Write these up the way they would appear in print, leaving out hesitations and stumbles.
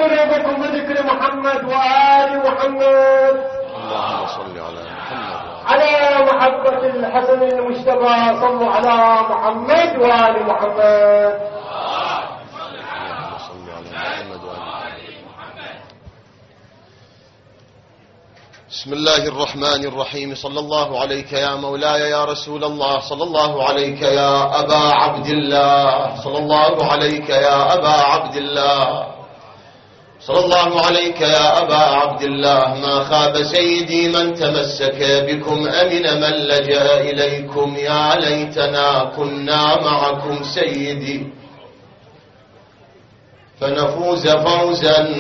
قلوبكم بذكر محمد وآل محمد. اللهم صل على محمد على محبة الحسن المجتبى صلوا على محمد وآل محمد. اللهم صل على محمد وآل محمد. بسم الله الرحمن الرحيم. صلى الله عليك يا مولاي يا رسول الله، صلى الله عليك يا أبا عبد الله، صلى الله عليك يا أبا عبد الله، صلى الله عليك يا أبا عبد الله. ما خاب سيدي من تمسك بكم، أمن من لجأ إليكم. يا ليتنا كنا معكم سيدي فنفوز فوزا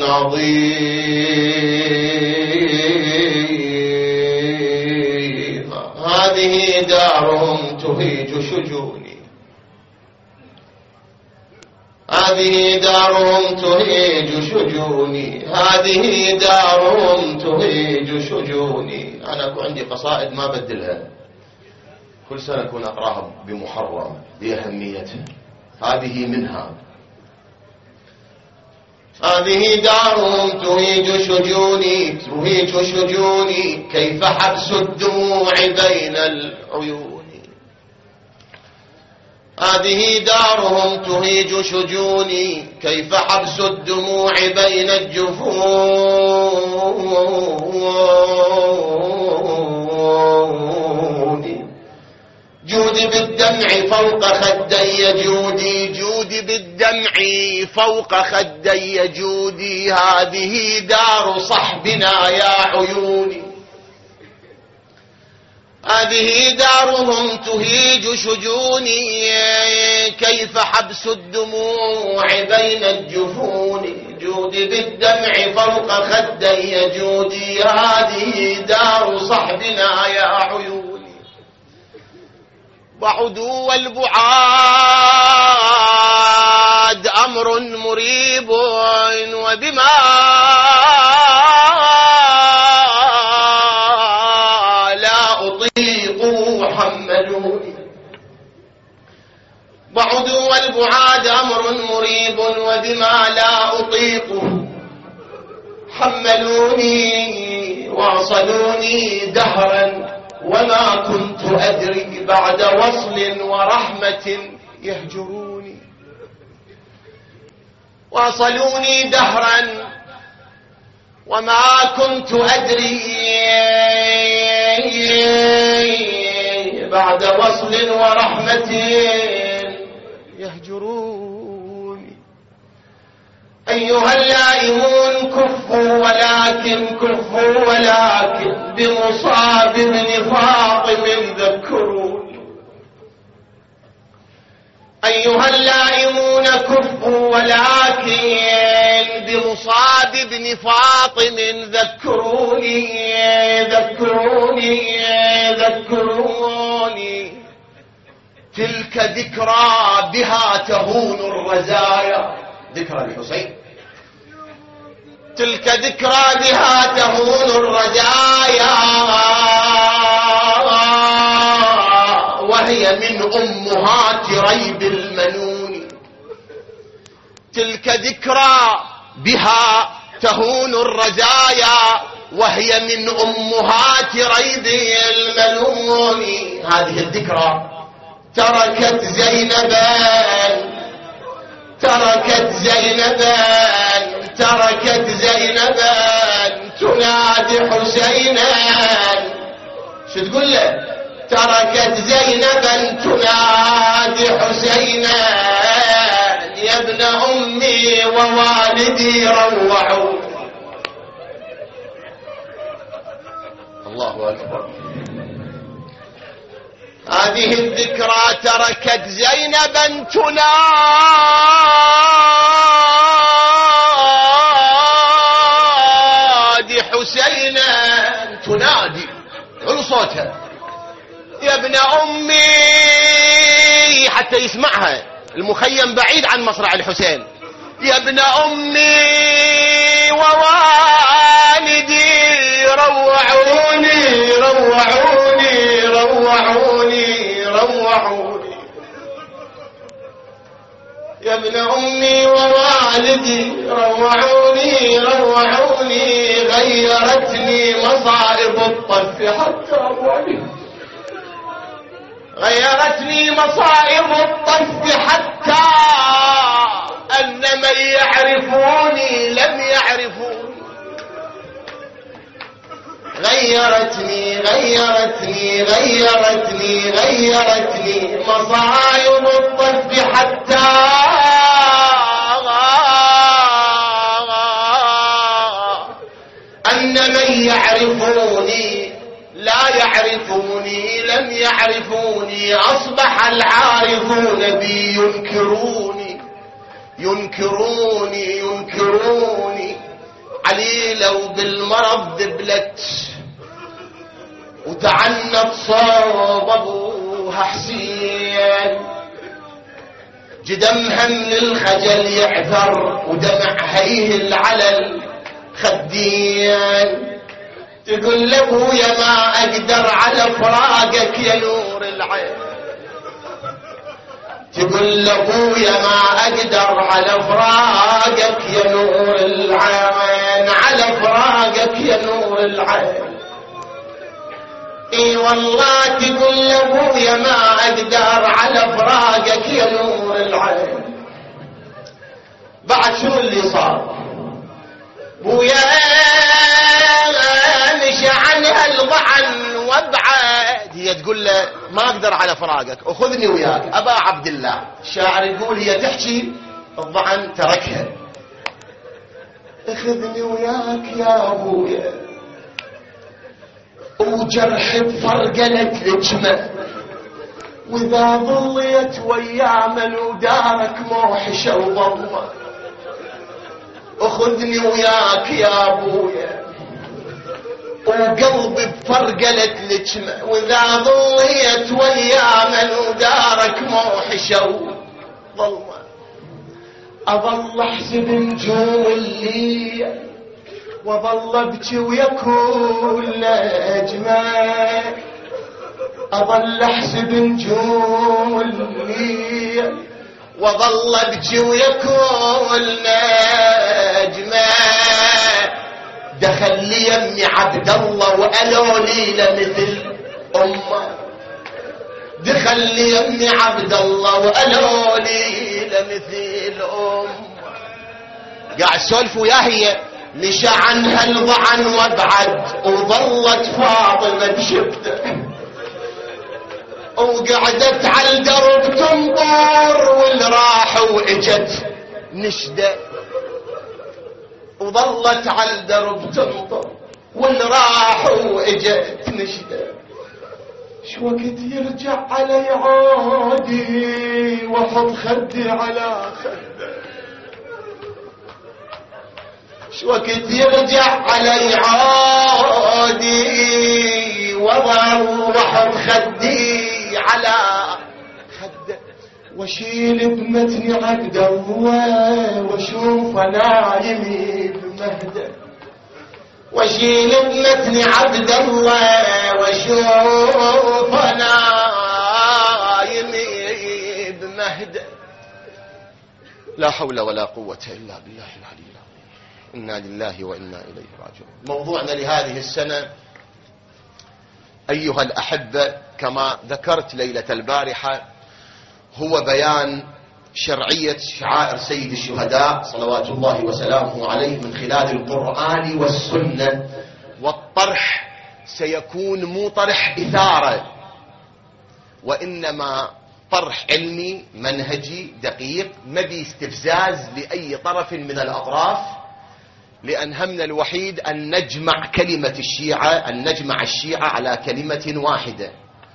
عظيما. هذه دارهم تهيج شجوني، هذه دارهم تهيج شجوني، هذه دارهم تهيج شجوني. أنا عندي قصائد ما بدلها، كل سنة أكون أقراها بمحرم بأهميتها. هذه منها. هذه دارهم تهيج شجوني، تهيج شجوني، كيف حبس الدموع بين العيون. هذه دارهم تهيج شجوني، كيف حبس الدموع بين الجفون. جودي بالدمع فوق خدي جودي، جودي بالدمع فوق خدي جودي. هذه دار صحبنا يا عيوني، هذه دارهم تهيج شجوني، كيف حبس الدموع بين الجفون. جودي بالدمع فوق خدي جودي، هذه دار صحبنا يا عيوني. بعدوا والبعاد أمر مريب، وبما لا أطيق حملوني. بعدوا والبعاد أمر مريب، وبما لا أطيق حملوني. واصلوني دهرا وما كنت أدري، بعد وصل ورحمة يهجروني. واصلوني دهرا وما كنت أدري، بعد وصل ورحمة يهجروني. أيها اللائمون كفوا ولكن، كفوا ولكن، بمصاب بن فاطم ذكروني. أيها اللائمون كفوا ولكن، بمصاب بن فاطم ذكروني، ذكروني، ذكروني. تلك ذكرى بها تهون الرزايا، ذكرى الحسين. تلك ذكرى بها تهون الرزايا، وهي من أمهات ريب المنون. تلك ذكرى بها تهون الرزايا، وهي من أمهات ريب المنون. هذه الذكرى تركت زينبا، تركت زينبا، تركت زينبا تنادي حسينا. شو تقول له؟ تركت زينبا تنادي حسينا. يا ابن أمي ووالدي روعوا. الله أكبر. هذه الذكرى تركت زينبا تنادي حسينا، تنادي علو صوتها يا ابن أمي، حتى يسمعها. المخيم بعيد عن مصرع الحسين. يا ابن أمي ووالدي روعوني، روعوني، روعوني، روعوني. يا ابن أمي ووالدي روعوني روعوني، غيرتني مصائب الطف حتى أبو علي، غيرتني مصائب الطف حتى أن من يعرفوني لم يعرفوني، غيرتني غيرتني غيرتني غيرتني مصائب الطف حتى أن من يعرفوني لا يعرفوني لم يعرفوني، أصبح العارفون بي ينكروني ينكروني ينكروني. علي لو بالمرض دبلت وتعنت صوب ابوها حسين، جدمها من الخجل يعثر ودمع هيهل على الخدين، تقول لابويا ما اقدر على فراقك يا نور العين، تقول لابويا ما اقدر على فراقك يا نور العين، على فراقك يا نور العين. اي والله تقول لابويا ما اقدر على فراقك يا نور العين. بعد شو اللي صار؟ بويا مشي عنها الضعن وابعد، هي تقول له ما اقدر على فراقك اخذني وياك. ابا عبد الله الشاعر يقول هي تحكي الضعن تركها، اخذني وياك يا ابويا، وجرح بفرقلت لجمه، واذا ظليت ويا من ودارك موحشه وضمه، اخذني وياك يا ابويا، وقلبي بفرقلت لجمه، واذا ظليت ويا من ودارك موحشه وضمه، اظل احسب نجوم الليل وظل ابكي ويا كل اجمل، اظل احسب نجوم الليل وظل ابكي ويا كل اجمل. دخل لي يمي عبد الله وقالوا لي لمثل امه، دخل لي يمي عبد الله وقالوا لي لمثل امه. قاعد سولف وياه هي، مشى عنها الضعن وابعد، وظلت فاطمه بشبته، وقعدت على الدرب تنطر، واللي راح واجت نشده، وظلت على الدرب تنطر، واللي راح واجت نشده. شو وقت يرجع علي عادي واحط خدي على خده، شو وقت يرجع علي عادي واحط خدي على خده، واشيل بمتني عبد الله واشوف نايمي بمهده، واشيل بمتني عبد الله واشوف نايمي بمهده. لا حول ولا قوة الا بالله العلي العظيم. إنا لله وإنا إليه راجعون. موضوعنا لهذه السنة أيها الأحبة كما ذكرت ليلة البارحة هو بيان شرعية شعائر سيد الشهداء صلوات الله وسلامه عليه من خلال القرآن والسنة، والطرح سيكون مو طرح إثارة، وإنما طرح علمي منهجي دقيق، ما بي استفزاز لأي طرف من الأطراف، لأن همنا الوحيد أن نجمع كلمة الشيعة، أن نجمع الشيعة على كلمة واحدة،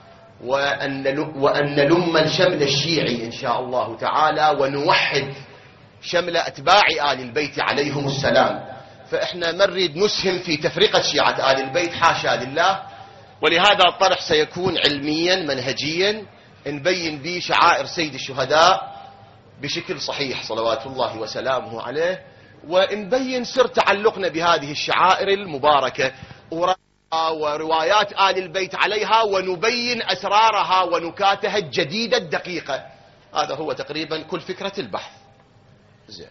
وأن نلم الشمل الشيعي إن شاء الله تعالى، ونوحد شمل أتباع آل البيت عليهم السلام. فإحنا نريد نسهم في تفرقة شيعة آل البيت حاشا لله، ولهذا الطرح سيكون علميا منهجيا نبين به شعائر سيد الشهداء بشكل صحيح صلوات الله وسلامه عليه، ونبين سر تعلقنا بهذه الشعائر المباركة وروايات آل البيت عليها، ونبين أسرارها ونكاتها الجديدة الدقيقة. هذا هو تقريبا كل فكرة البحث. زين،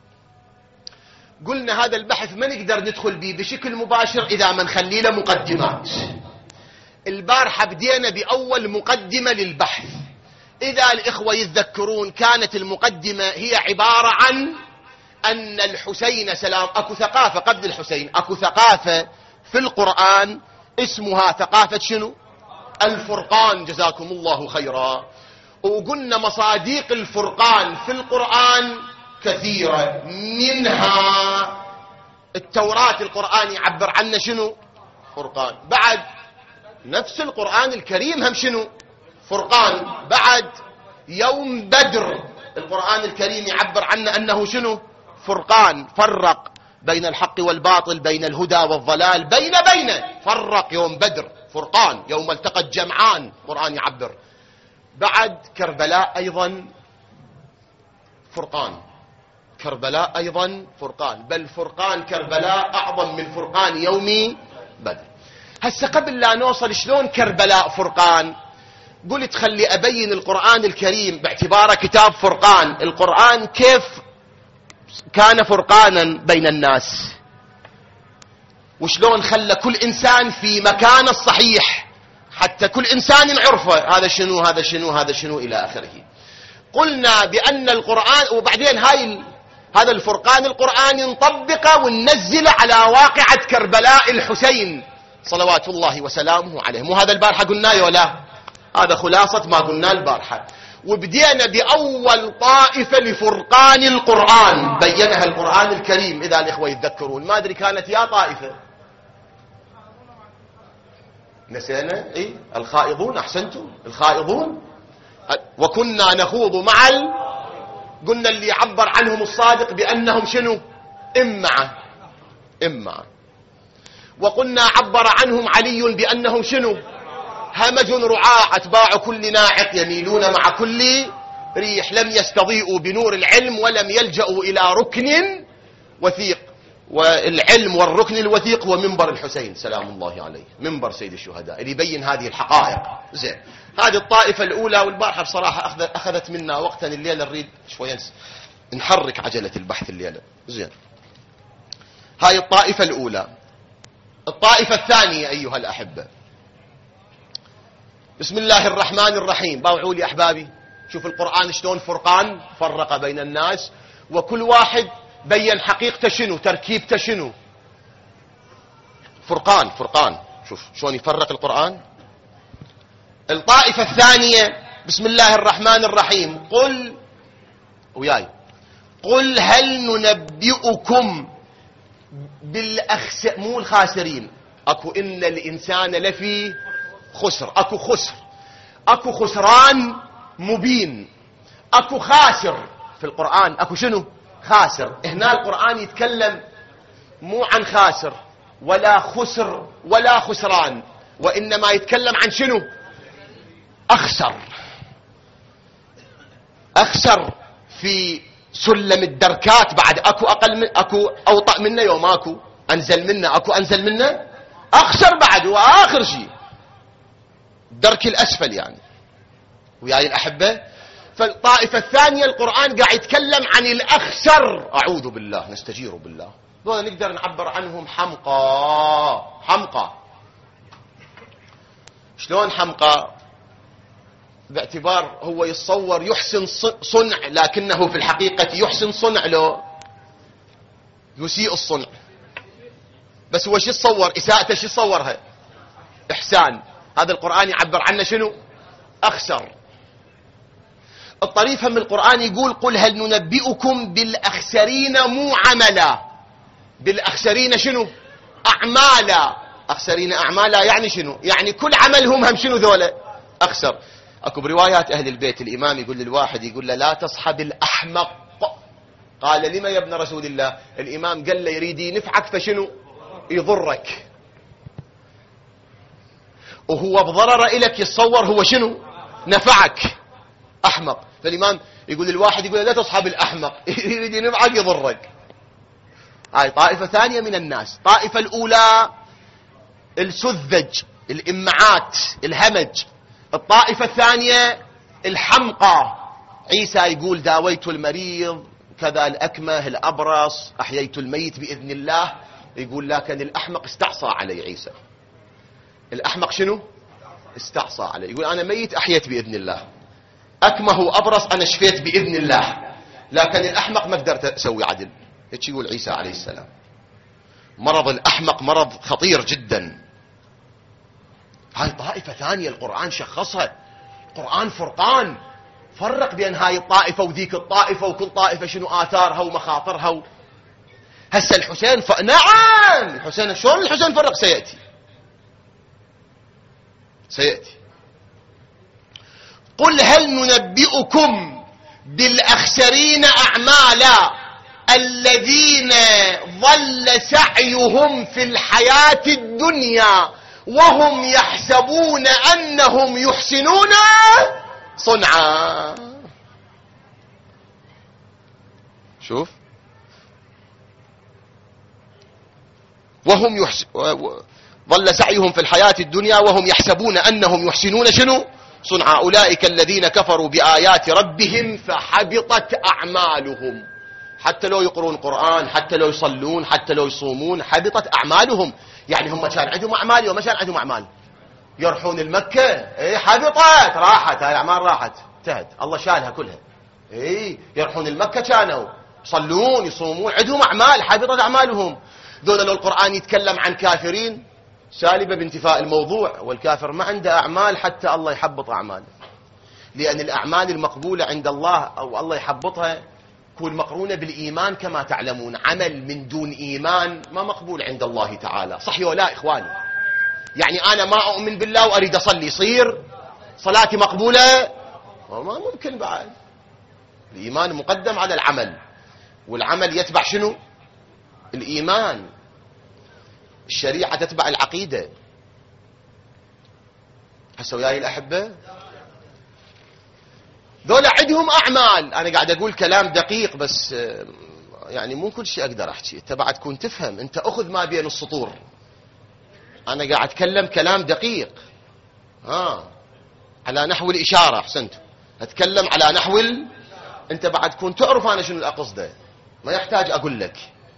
قلنا هذا البحث ما نقدر ندخل به بشكل مباشر إذا ما نخلي له مقدمات. البارحة بدينا بأول مقدمة للبحث. إذا الإخوة يتذكرون كانت المقدمة هي عبارة عن أن الحسين سلام، أكو ثقافة قبل الحسين، أكو ثقافة في القرآن اسمها ثقافة شنو؟ الفرقان، جزاكم الله خيرا. وقلنا مصادق الفرقان في القرآن كثيرة، منها التوراة، القرآن يعبر عنه شنو؟ فرقان. بعد نفس القرآن الكريم هم شنو؟ فرقان. بعد يوم بدر القرآن الكريم يعبر عنه أنه شنو؟ فرقان، فرق بين الحق والباطل، بين الهدى والضلال، بين فرق يوم بدر، فرقان. يوم التقى الجمعان القرآن يعبر. بعد كربلاء أيضا فرقان، كربلاء أيضا فرقان، بل فرقان كربلاء أعظم من فرقان يوم بدر. هسه قبل لا نوصل شلون كربلاء فرقان، قلت خلي أبين القرآن الكريم باعتباره كتاب فرقان، القرآن كيف كان فرقانا بين الناس، وشلون خلى كل إنسان في مكانه الصحيح حتى كل إنسان يعرفه هذا شنو هذا شنو هذا شنو إلى آخره. قلنا بأن القرآن، وبعدين هذا الفرقان القرآن نطبقه وننزله على واقعة كربلاء الحسين صلوات الله وسلامه عليه. مو هذا البارحة قلناه ولا؟ هذا خلاصة ما قلنا البارحة. وبدينا بأول طائفة لفرقان القرآن بينها القرآن الكريم، إذا الإخوة يتذكرون. ما أدري كانت يا طائفة نسينا، الخائضون، أحسنتم، الخائضون. وكنا نخوض مع قلنا اللي يعبر عنهم الصادق بأنهم شنو؟ إمعة. وقلنا عبر عنهم علي بأنهم شنو؟ همج رعاع، أتباع كل ناعق يميلون مع كل ريح، لم يستضيئوا بنور العلم ولم يلجأوا إلى ركن وثيق. والعلم والركن الوثيق هو منبر الحسين سلام الله عليه، منبر سيد الشهداء اللي يبين هذه الحقائق. زين، هذه الطائفة الأولى. والبارحة بصراحة أخذت منا وقتا، الليلة نريد شوية نحرك عجلة البحث الليلة. زين، هاي الطائفة الأولى. الطائفة الثانية أيها الأحبة، بسم الله الرحمن الرحيم. باوعوا لي أحبابي، شوف القرآن شلون فرقان، فرق بين الناس، وكل واحد بين حقيقته شنو، تركيبته شنو. فرقان، شوف شلون يفرق القرآن. الطائفة الثانية، بسم الله الرحمن الرحيم. قل وياي، قل هل ننبئكم مو الخاسرين، اكو ان الانسان لفي خسر، اكو خسران مبين، اكو خاسر في القرآن، اكو شنو؟ خاسر. هنا القرآن يتكلم مو عن خاسر ولا خسر ولا خسران، وإنما يتكلم عن شنو؟ أخسر في سلم الدركات. بعد اكو أقل من، اكو أوطأ منه، يوم اكو أنزل منه، اكو أنزل منه، أخسر بعد، وآخر شيء الدرك الأسفل يعني. وياي الأحبة، فالطائفة الثانية القرآن قاعد يتكلم عن الأخسر، أعوذ بالله نستجير بالله، دول نقدر نعبر عنهم حمقى. شلون حمقى؟ باعتبار هو يتصور يحسن صنع، لكنه في الحقيقة يحسن صنع لو يسيء الصنع. بس هو شو يتصور؟ إساءته شو يتصورها؟ إحسان. هذا القرآن يعبر عنه شنو؟ أخسر. الطريفة من القرآن يقول قل هل ننبئكم بالأخسرين مو عملا، بالأخسرين شنو؟ أعمالا. أخسرين أعمالا يعني شنو؟ يعني كل عملهم هم شنو ذولا؟ أخسر. أكو بروايات أهل البيت الإمام يقول للواحد، يقول له لا تصحب الأحمق. قال لما يا ابن رسول الله؟ الإمام قال له يريد ينفعك فشنو؟ يضرك، وهو بضرر إلك يتصور هو شنو؟ نفعك. أحمق. فالإمام يقول للواحد، يقول لا تصحب الأحمق، يريد ينفعك يضرك. هاي طائفة ثانية من الناس. طائفة الأولى السذج، الإمعات، الهمج. الطائفة الثانية الحمقى، عيسى يقول داويت المريض كذا، الأكمه الأبرص، أحييت الميت بإذن الله. يقول لكن الأحمق استعصى علي عيسى. الأحمق شنو؟ استعصى علي. يقول أنا ميت أحييت بإذن الله، أكمه وأبرص أنا شفيت بإذن الله، لكن الأحمق ما قدرت أسوي عدل. هيك يقول عيسى عليه السلام. مرض الأحمق مرض خطير جدا. هاي طائفة ثانية القرآن شخصها. القرآن فرقان، فرق بين هاي الطائفة وذيك الطائفة، وكل طائفة شنو آثارها ومخاطرها. هسه الحسين نعم الحسين، شلون الحسين فرق؟ سيأتي. قل هل ننبئكم بالأخسرين أعمالا الذين ضل سعيهم في الحياة الدنيا وهم يحسبون أنهم يحسنون صنعا. شوف، وهم ضل سعيهم في الحياة الدنيا وهم يحسبون أنهم يحسنون شنو؟ صنعا. أولئك الذين كفروا بآيات ربهم فحبطت أعمالهم. حتى لو يقرون قرآن، حتى لو يصلون، حتى لو يصومون، حبطت أعمالهم. يعني هم كان عندهم أعمال وما كان عندهم أعمال. يروحون المكة، حبطت، راحت، هاي الأعمال راحت، انتهت، الله شالها كلها. يروحون المكة كانوا يصلون يصومون، عندهم أعمال، حبطت أعمالهم. دون لو القرآن يتكلم عن كافرين سالبة بانتفاء الموضوع، والكافر ما عنده أعمال حتى الله يحبط أعماله. لأن الأعمال المقبولة عند الله أو الله يحبطها تكون مقرونة بالإيمان. كما تعلمون عمل من دون إيمان ما مقبول عند الله تعالى. صحيح ولا إخواني؟ يعني أنا ما أؤمن بالله وأريد أصلي، يصير صلاتي مقبولة؟ ما ممكن بعد. الإيمان مقدم على العمل، والعمل يتبع شنو؟ الإيمان. الشريعة تتبع العقيدة. هسه وياي الأحبة، ذولا عندهم أعمال. أنا قاعد أقول كلام دقيق بس يعني مو كل شيء أقدر أحكي، أنت بعد تكون تفهم، أنت أخذ ما بين السطور. أنا قاعد أتكلم كلام دقيق على نحو الإشارة. أحسنت، أتكلم على نحو أنت بعد تكون تعرف أنا شنو الأقصده، ما يحتاج أقول لك.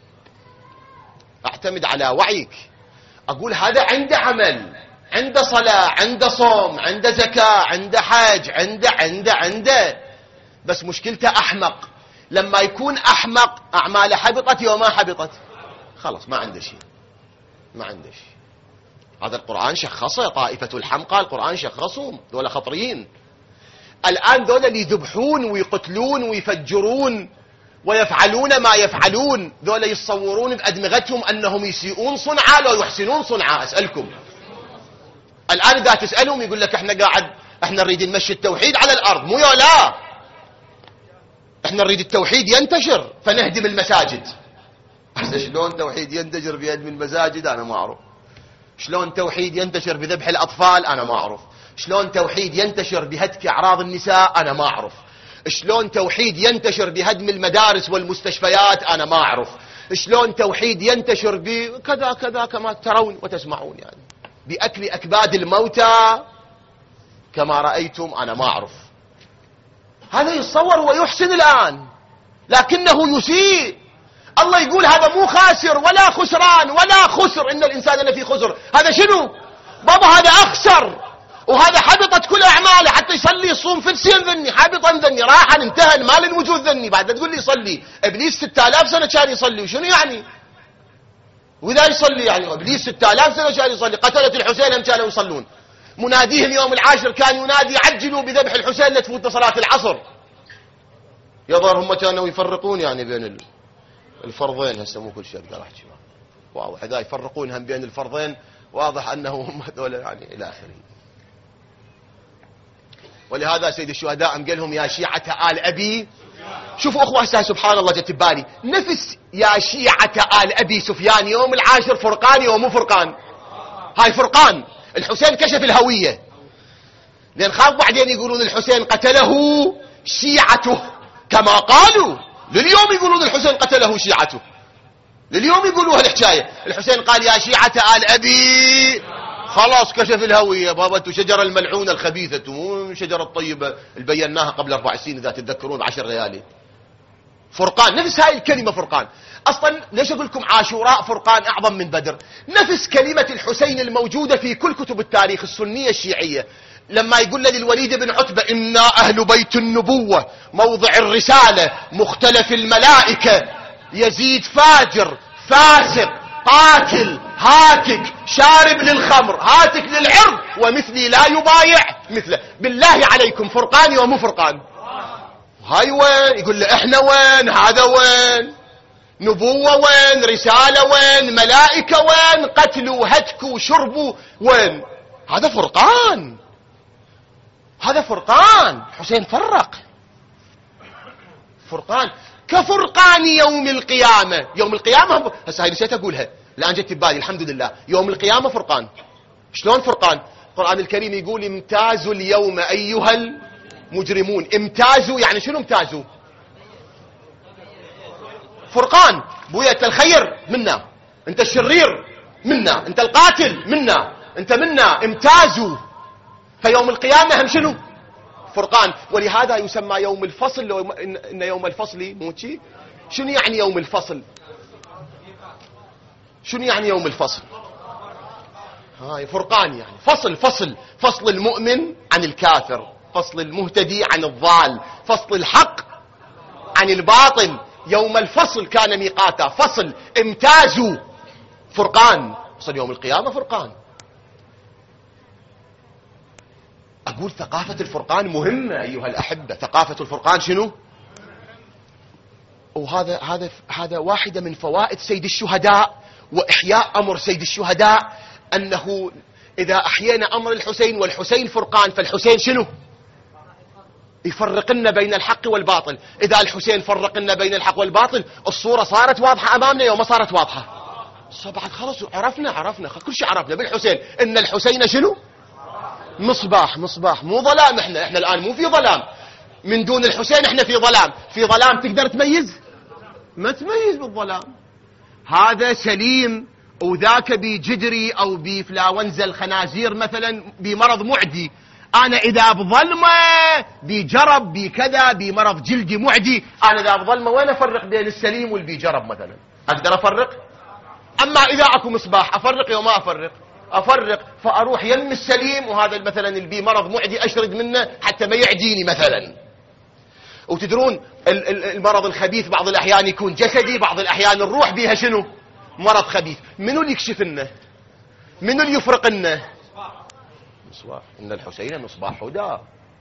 أعتمد على وعيك. أقول هذا عنده عمل، عنده صلاة، عنده صوم، عنده زكاة، عنده حج، عنده بس مشكلته أحمق. لما يكون أحمق أعماله حبطت وما حبطت، خلاص ما عنده شيء، ما عنده شيء. هذا القرآن شخصه. طائفة الحمقى القرآن شخصهم، دول خطرين. الآن دول اللي يذبحون ويقتلون ويفجرون ويفعلون ما يفعلون، ذولا يتصورون بأدمغتهم أنهم يسيئون صنعا لو يحسنون صنعا. أسألكم الآن إذا تسألهم يقول لك احنا نريد نمشي التوحيد على الأرض، مو لا، احنا نريد التوحيد ينتشر فنهدم المساجد. شلون توحيد ينتشر بهدم المساجد؟ أنا ما أعرف. شلون توحيد ينتشر بذبح الأطفال؟ أنا ما أعرف. شلون توحيد ينتشر بهتك أعراض النساء؟ أنا ما أعرف. شلون توحيد ينتشر بهدم المدارس والمستشفيات؟ أنا ما أعرف. شلون توحيد ينتشر بكذا كذا كما ترون وتسمعون، يعني بأكل أكباد الموتى كما رأيتم؟ أنا ما أعرف. هذا يتصور ويحسن الآن لكنه يسيء. الله يقول هذا مو خاسر ولا خسران ولا خسر، إن الإنسان لفي خسر. هذا شنو بابا؟ هذا أخسر، وهذا حبطت كل أعماله. حتى يصلي يصوم فلسين ذني، حابطا ذني، راحا انتهى، ما للوجود ذني. بعد تقول لي يصلي؟ إبليس 6000 سنة كان يصلي، وشنو يعني؟ وإذا يصلي يعني إبليس 6000 سنة كان يصلي. قتلة الحسين هم كانوا يصلون. مناديهم يوم العاشر كان ينادي عجلوا بذبح الحسين لتفوت صلاة العصر. يظهر هم كانوا يفرقون يعني بين الفرضين. هسه مو كل شيء اقدر احكي، واضح اذا يفرقون هم بين الفرضين، واضح انهم هذول يعني الى اخره. ولهذا سيد الشهداء قال لهم يا شيعة آل أبي. شوفوا أخوة هسه سبحان الله جت ببالي نفس يا شيعة آل أبي سفيان يوم العاشر فرقان يوم مو فرقان؟ هاي فرقان. الحسين كشف الهوية، لأن خاف بعدين يقولون الحسين قتله شيعته كما قالوا. لليوم يقولون الحسين قتله شيعته، لليوم يقولوا هالحكاية. الحسين قال يا شيعة آل أبي خلاص كشف الهوية بابا. انتم شجرة الملعونة الخبيثة، مو شجرة الطيبة اللي بيناها قبل 4 سنين إذا تتذكرون 10 ليالي. فرقان، نفس هاي الكلمة فرقان. أصلا ليش أقول لكم عاشوراء فرقان أعظم من بدر؟ نفس كلمة الحسين الموجودة في كل كتب التاريخ السنية الشيعية، لما يقول للوليد بن عتبة إنا أهل بيت النبوة موضع الرسالة مختلف الملائكة، يزيد فاجر فاسق قاتل هاتك شارب للخمر هاتك للعرض ومثلي لا يبايع مثله. بالله عليكم فرقان ومو فرقان؟ هاي وين؟ يقول له احنا وين؟ هذا وين؟ نبوة وين؟ رسالة وين؟ ملائكة وين؟ قتل وهتك وشرب وين؟ هذا فرقان، هذا فرقان. حسين فرق فرقان كفرقان يوم القيامة. يوم القيامة هسه هاي نسيت أقولها الآن جت ببالي الحمد لله. يوم القيامة فرقان. شلون فرقان؟ القرآن الكريم يقول امتازوا اليوم أيها المجرمون. امتازوا يعني شنو امتازوا؟ فرقان. بويا انت الخير منا، انت الشرير منا، انت القاتل منا، انت منا. امتازوا. فيوم القيامة هم شنو؟ فرقان. ولهذا يسمى يوم الفصل. لو إن يوم الفصل مو شي. شنو يعني يوم الفصل؟ شنو يعني يوم الفصل؟ هاي فرقان يعني فصل المؤمن عن الكافر، فصل المهتدي عن الضال، فصل الحق عن الباطل. يوم الفصل كان ميقاتا، فصل امتازوا فرقان. وصل يوم القيامة فرقان. أقول ثقافة الفرقان مهمة أيها الأحبة. ثقافة الفرقان شنو؟ وهذا واحدة من فوائد سيد الشهداء وإحياء أمر سيد الشهداء، أنه إذا أحيينا أمر الحسين والحسين فرقان، فالحسين شنو؟ يفرقنا بين الحق والباطل. إذا الحسين فرقنا بين الحق والباطل الصورة صارت واضحة أمامنا يوم ما صارت واضحة. بعد خلاص عرفنا كل شيء عرفنا بالحسين. إن الحسين شنو؟ مصباح مو ظلام. احنا الآن مو في ظلام. من دون الحسين احنا في ظلام. في ظلام تقدر تميز؟ ما تميز بالظلام. هذا سليم وذاك بجدري أو بفلاونزا الخنازير مثلا بمرض معدي. أنا إذا بظلمة بجرب بكذا بمرض جلدي معدي، أنا إذا بظلمة وين أفرق بين السليم والبيجرب مثلا؟ أقدر أفرق؟ أما إذا أكو مصباح أفرق يوم ما أفرق فأروح يم السليم، وهذا مثلا البي مرض معدي أشرد منه حتى ما يعديني مثلا. وتدرون المرض الخبيث بعض الأحيان يكون جسدي، بعض الأحيان الروح بيها شنو؟ مرض خبيث. منو اللي يكشف لنا؟ منو اللي يفرق لنا؟ مصباح. إن الحسين مصباح هدى.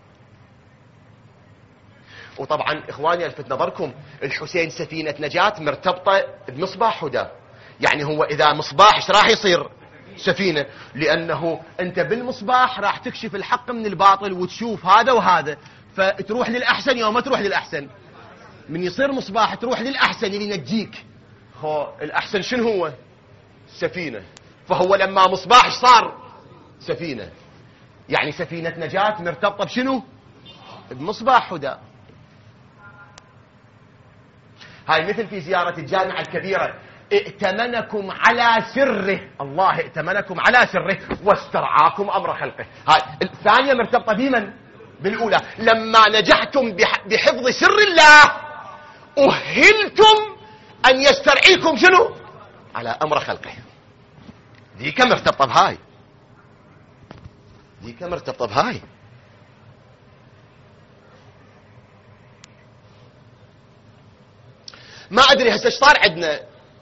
وطبعا إخواني ألفت نظركم الحسين سفينة نجاة مرتبطة بمصباح هدى. يعني هو إذا مصباح ايش راح يصير؟ سفينة. لأنه أنت بالمصباح راح تكشف الحق من الباطل وتشوف هذا وهذا، فتروح للأحسن يوم ما تروح للأحسن. من يصير مصباح تروح للأحسن اللي ينجيك. هو الأحسن شنو هو؟ سفينة. فهو لما مصباح صار سفينة، يعني سفينة نجاة مرتبطة بشنو؟ بمصباح هدى. هاي مثل في زيارة الجامعة الكبيرة، ائتمنكم على سره. الله ائتمنكم على سره واسترعاكم أمر خلقه. هاي الثانية مرتبطة بمن؟ بالأولى. لما نجحتم بحفظ سر الله أهلتم أن يسترعيكم شنو؟ على أمر خلقه. ذيك مرتبطة بهاي. ما أدري هسه صار عندنا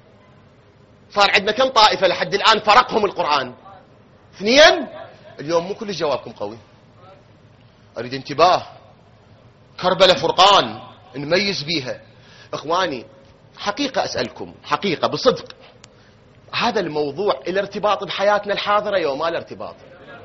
كم طائفة لحد الآن فرقهم القرآن؟ 2. اليوم مو كل جوابكم قوي. أريد انتباه. كربلاء فرقان نميز بيها. إخواني حقيقة أسألكم، حقيقة بصدق، هذا الموضوع الارتباط بحياتنا الحاضرة يوم ما الارتباط؟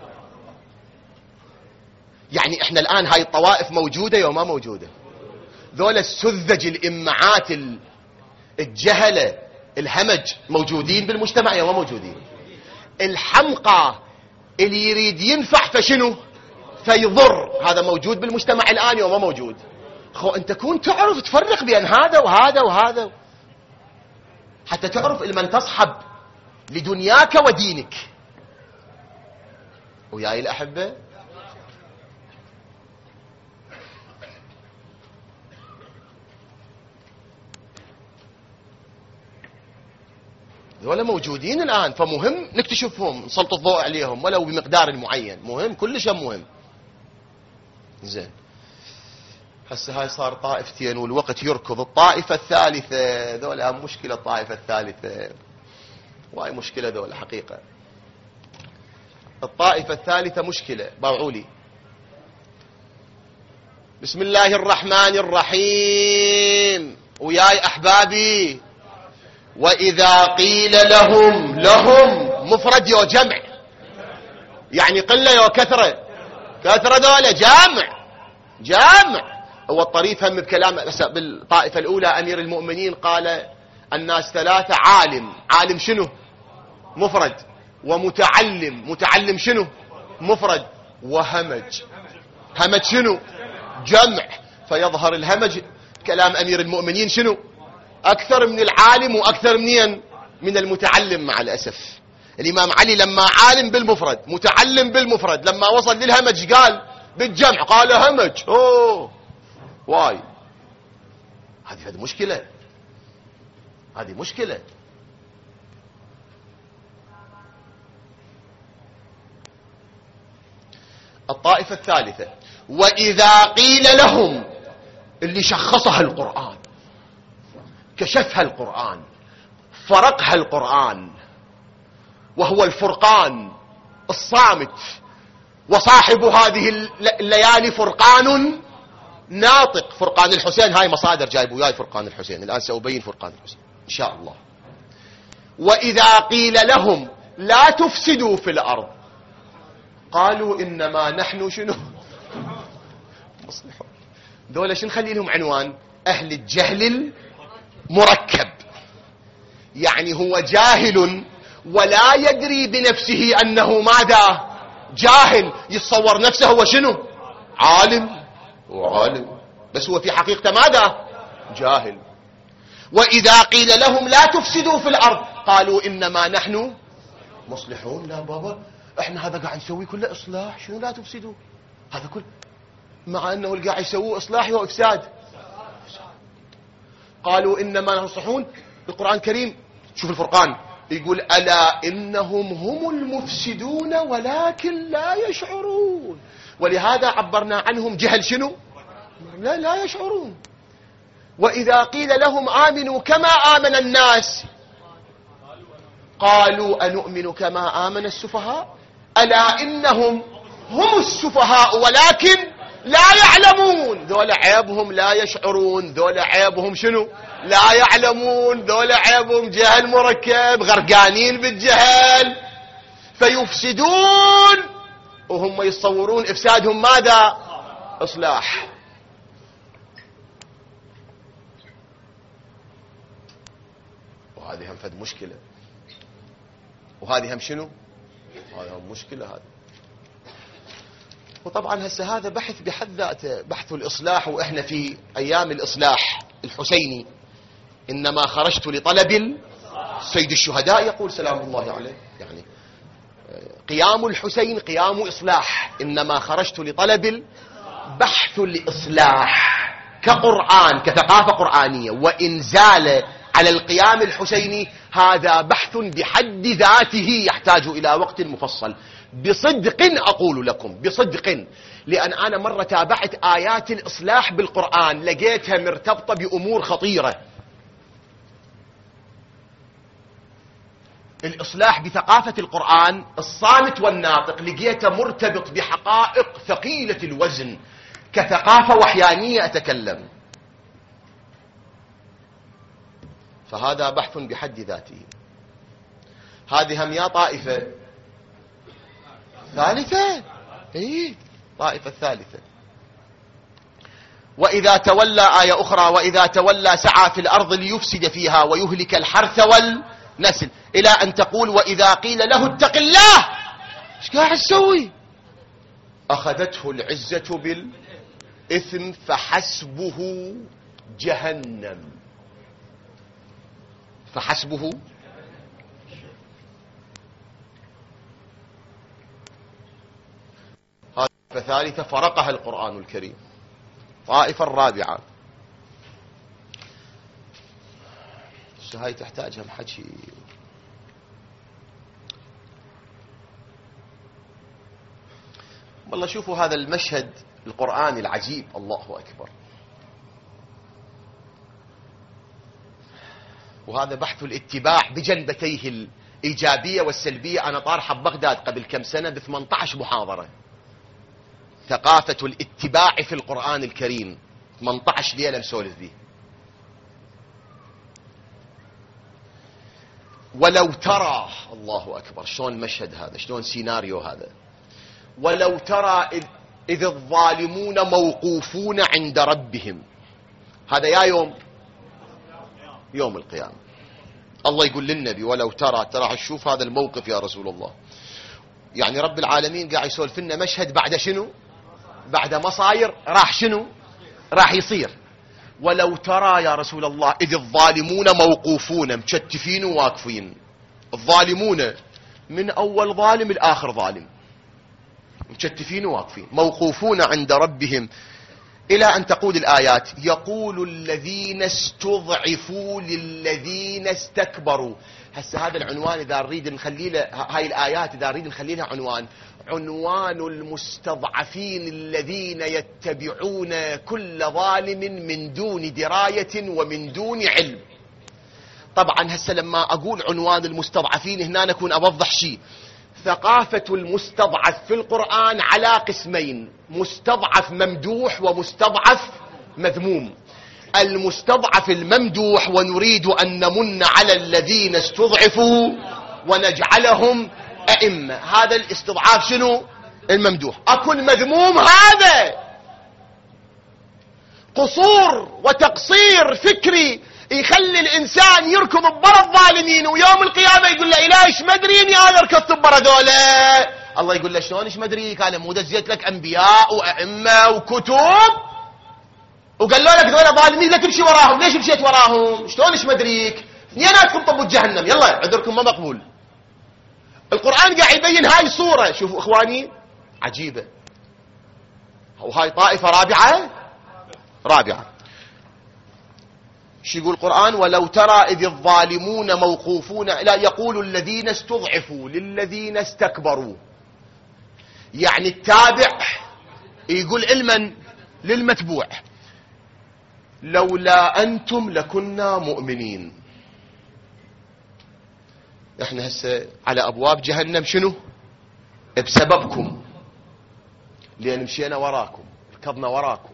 يعني احنا الآن هاي الطوائف موجودة يوم ما موجودة؟ ذولا السذج الإمعات الجهلة الهمج موجودين بالمجتمع يوم ما موجودين؟ الحمقى اللي يريد ينفع فشنو؟ فيضر، هذا موجود بالمجتمع الآن يوم ما موجود؟ أنت كون تعرف تفرق بين هذا وهذا وهذا حتى تعرف لمن تصحب لدنياك ودينك. وياي الأحبة؟ ذولا موجودين الآن، فمهم نكتشفهم، نسلط الضوء عليهم ولو بمقدار معين، مهم، كل شيء مهم. زين، هسه هاي صار طائفتين والوقت يركض. الطائفة الثالثة ذولا مشكلة، الطائفة الثالثة واي مشكلة ذولا حقيقة. الطائفة الثالثة مشكلة، باوعولي. بسم الله الرحمن الرحيم. وياي أحبابي، وإذا قيل لهم، لهم مفرد يو جمع، يعني قلة يو كثرة، كثرة ذولا جامع، جامع. هو الطريف هم بكلام بالطائفة الأولى أمير المؤمنين قال الناس ثلاثة: عالم، عالم شنو؟ مفرد. ومتعلم، متعلم شنو؟ مفرد. وهمج، همج شنو؟ جمع. فيظهر الهمج كلام أمير المؤمنين شنو؟ أكثر من العالم وأكثر من المتعلم. مع الأسف الإمام علي لما عالم بالمفرد، متعلم بالمفرد، لما وصل للهمج قال بالجمع، قال همج. أوه واي، هذه مشكلة، هذه مشكلة. الطائفة الثالثة: وإذا قيل لهم، اللي شخصها القرآن، كشفها القرآن، فرقها القرآن، وهو الفرقان الصامت، وصاحب هذه الليالي فرقان ناطق. فرقان الحسين، هاي مصادر جايب وياي فرقان الحسين، الآن سأبين فرقان الحسين إن شاء الله. وإذا قيل لهم لا تفسدوا في الأرض، قالوا إنما نحن شنو؟ مصلحون. دولة شنو نخلي لهم عنوان؟ أهل الجهل المركب. يعني هو جاهل ولا يدري بنفسه أنه ماذا؟ جاهل. يتصور نفسه هو شنو؟ عالم، وعالم، بس هو في حقيقته ماذا؟ جاهل. وإذا قيل لهم لا تفسدوا في الأرض، قالوا إنما نحن مصلحون. لا بابا، احنا هذا قاعد نسوي كله إصلاح، شنو لا تفسدوا؟ هذا كل، مع أنه اللي قاعد يسووه إصلاح وإفساد. قالوا إنما نحن مصلحون. القرآن الكريم شوف الفرقان يقول: ألا إنهم هم المفسدون ولكن لا يشعرون. ولهذا عبرنا عنهم جهل شنو؟ لا يشعرون. وإذا قيل لهم آمنوا كما آمن الناس، قالوا أنؤمن كما آمن السفهاء. ألا إنهم هم السفهاء ولكن لا يعلمون. ذولا عيبهم لا يشعرون، ذولا عيبهم شنو؟ لا يعلمون، ذولا عيبهم جهل مركب، غرقانين بالجهل، فيفسدون وهم يتصورون إفسادهم ماذا؟ إصلاح. وهذه هم فد مشكلة، وهذه هم شنو؟ هذا هم مشكلة. هذا وطبعا هسه هذا بحث بحد ذاته، بحث الإصلاح، وإحنا في أيام الإصلاح الحسيني. إنما خرجت لطلب سيد الشهداء يقول سلام الله عليه، يعني قيام الحسين قيام إصلاح. إنما خرجت لطلب بحث الإصلاح كقرآن، كثقافة قرآنية، وإنزال على القيام الحسيني، هذا بحث بحد ذاته يحتاج إلى وقت مفصل. بصدق أقول لكم، بصدق، لأن أنا مرة تابعت آيات الإصلاح بالقرآن، لقيتها مرتبطة بأمور خطيرة. الإصلاح بثقافة القرآن الصامت والناطق لقيته مرتبط بحقائق ثقيلة الوزن، كثقافة وحيانية أتكلم. فهذا بحث بحد ذاته. هذه هم يا طائفة ثالثة، طائفة الثالثة. وإذا تولى، آية أخرى: وإذا تولى سعى في الأرض ليفسد فيها ويهلك الحرث والنسل، إلى أن تقول: وإذا قيل له اتق الله، ايش قاعد تسوي؟ أخذته العزة بالإثم فحسبه جهنم. فحسبه ثالثة فرقها القرآن الكريم. طائفة الرابعة، هاي تحتاج هم حكي. والله شوفوا هذا المشهد القرآني العجيب، الله أكبر. وهذا بحث الاتباع بجنبتيه الإيجابية والسلبية. أنا طارحة ببغداد قبل كم سنة ب18 محاضرة، ثقافة الاتباع في القرآن الكريم. 18 ليلة مسولف به. ولو ترى، الله أكبر، شلون المشهد هذا، شلون سيناريو هذا. ولو ترى إذ الظالمون موقوفون عند ربهم. هذا يا يوم القيامة. الله يقول للنبي ولو ترى شوف هذا الموقف يا رسول الله. يعني رب العالمين قاعد يسولف لنا مشهد بعد شنو؟ بعد ما صاير راح شنو؟ راح يصير. ولو ترى يا رسول الله إذ الظالمون موقوفون، مكتفين وواقفين. الظالمون من أول ظالم الآخر ظالم، مكتفين وواقفين، موقوفون عند ربهم إلى أن تقول الآيات يقول الذين استضعفوا للذين استكبروا. هسه هذا العنوان إذا نريد نخلي له، هاي الآيات إذا نريد نخلي لها عنوان المستضعفين الذين يتبعون كل ظالم من دون دراية ومن دون علم. طبعا هسه لما أقول عنوان المستضعفين هنا نكون أوضح شيء. ثقافة المستضعف في القرآن على قسمين: مستضعف ممدوح ومستضعف مذموم. المستضعف الممدوح ونريد أن نمن على الذين استضعفوا ونجعلهم أئمة، هذا الاستضعاف شنو؟ الممدوح. أكو المذموم، هذا قصور وتقصير فكري يخلي الإنسان يركض ببر الظالمين، ويوم القيامة يقول له إله إيش مدريني أنا ركضت ببر ذولا. الله يقول له شلون إيش مدريك، أنا مو دزيت لك أنبياء وأئمة وكتب وقالوا لك ذولا ظالمين لا تمشي وراهم، ليش مشيت وراهم؟ شلون إيش مدريك؟ اثنيناتكم طبوا جهنم، يلا عذركم ما مقبول. القرآن قاعد يبين هاي صورة. شوفوا إخواني عجيبة. وهاي طائفة رابعة. شو يقول القرآن؟ ولو ترى إذ الظالمون موقوفون لا يقول الذين استضعفوا للذين استكبروا. يعني التابع يقول علما للمتبوع لولا أنتم لكنا مؤمنين. احنا هسه على أبواب جهنم شنو؟ بسببكم، لأن مشينا وراكم، ركضنا وراكم،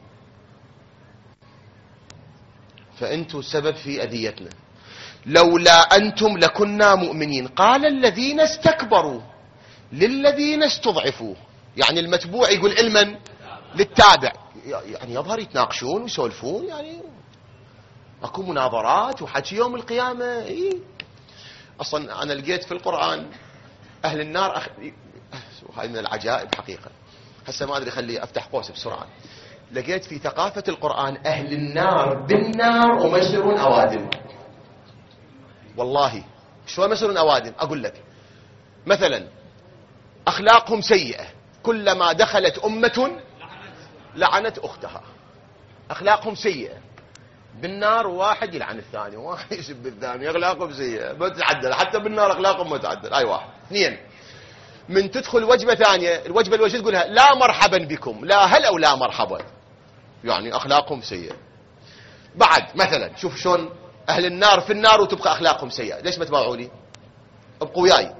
فأنتم سبب في أذيتنا. لولا أنتم لكنا مؤمنين. قال الذين استكبروا للذين استضعفوا. يعني المتبوع يقول علما للتابع، يعني يظهر يتناقشون ويسولفون، يعني اكو مناظرات وحكي يوم القيامة. إيه؟ اصلا انا لقيت في القرآن اهل النار هاي من العجائب حقيقة. هسه ما ادري خلي افتح قوس بسرعة. لقيت في ثقافة القرآن أهل النار بالنار وما يصيرون أوادم. والله شو ما يصيرون أوادم؟ أقول لك مثلا أخلاقهم سيئة، كلما دخلت أمة لعنت أختها. أخلاقهم سيئة بالنار، واحد يلعن الثاني، واحد يسب الثاني، أخلاقهم سيئة ما تتعدل، حتى بالنار أخلاقهم ما تتعدل. أي واحد. اثنين، من تدخل وجبة ثانية، الوجبة الوجه تقولها لا مرحبا بكم، لا هلا ولا مرحبا، يعني أخلاقهم سيئة. بعد مثلا شوف شلون أهل النار في النار وتبقى أخلاقهم سيئة. ليش ما تباوعوني؟ ابقوا وياي.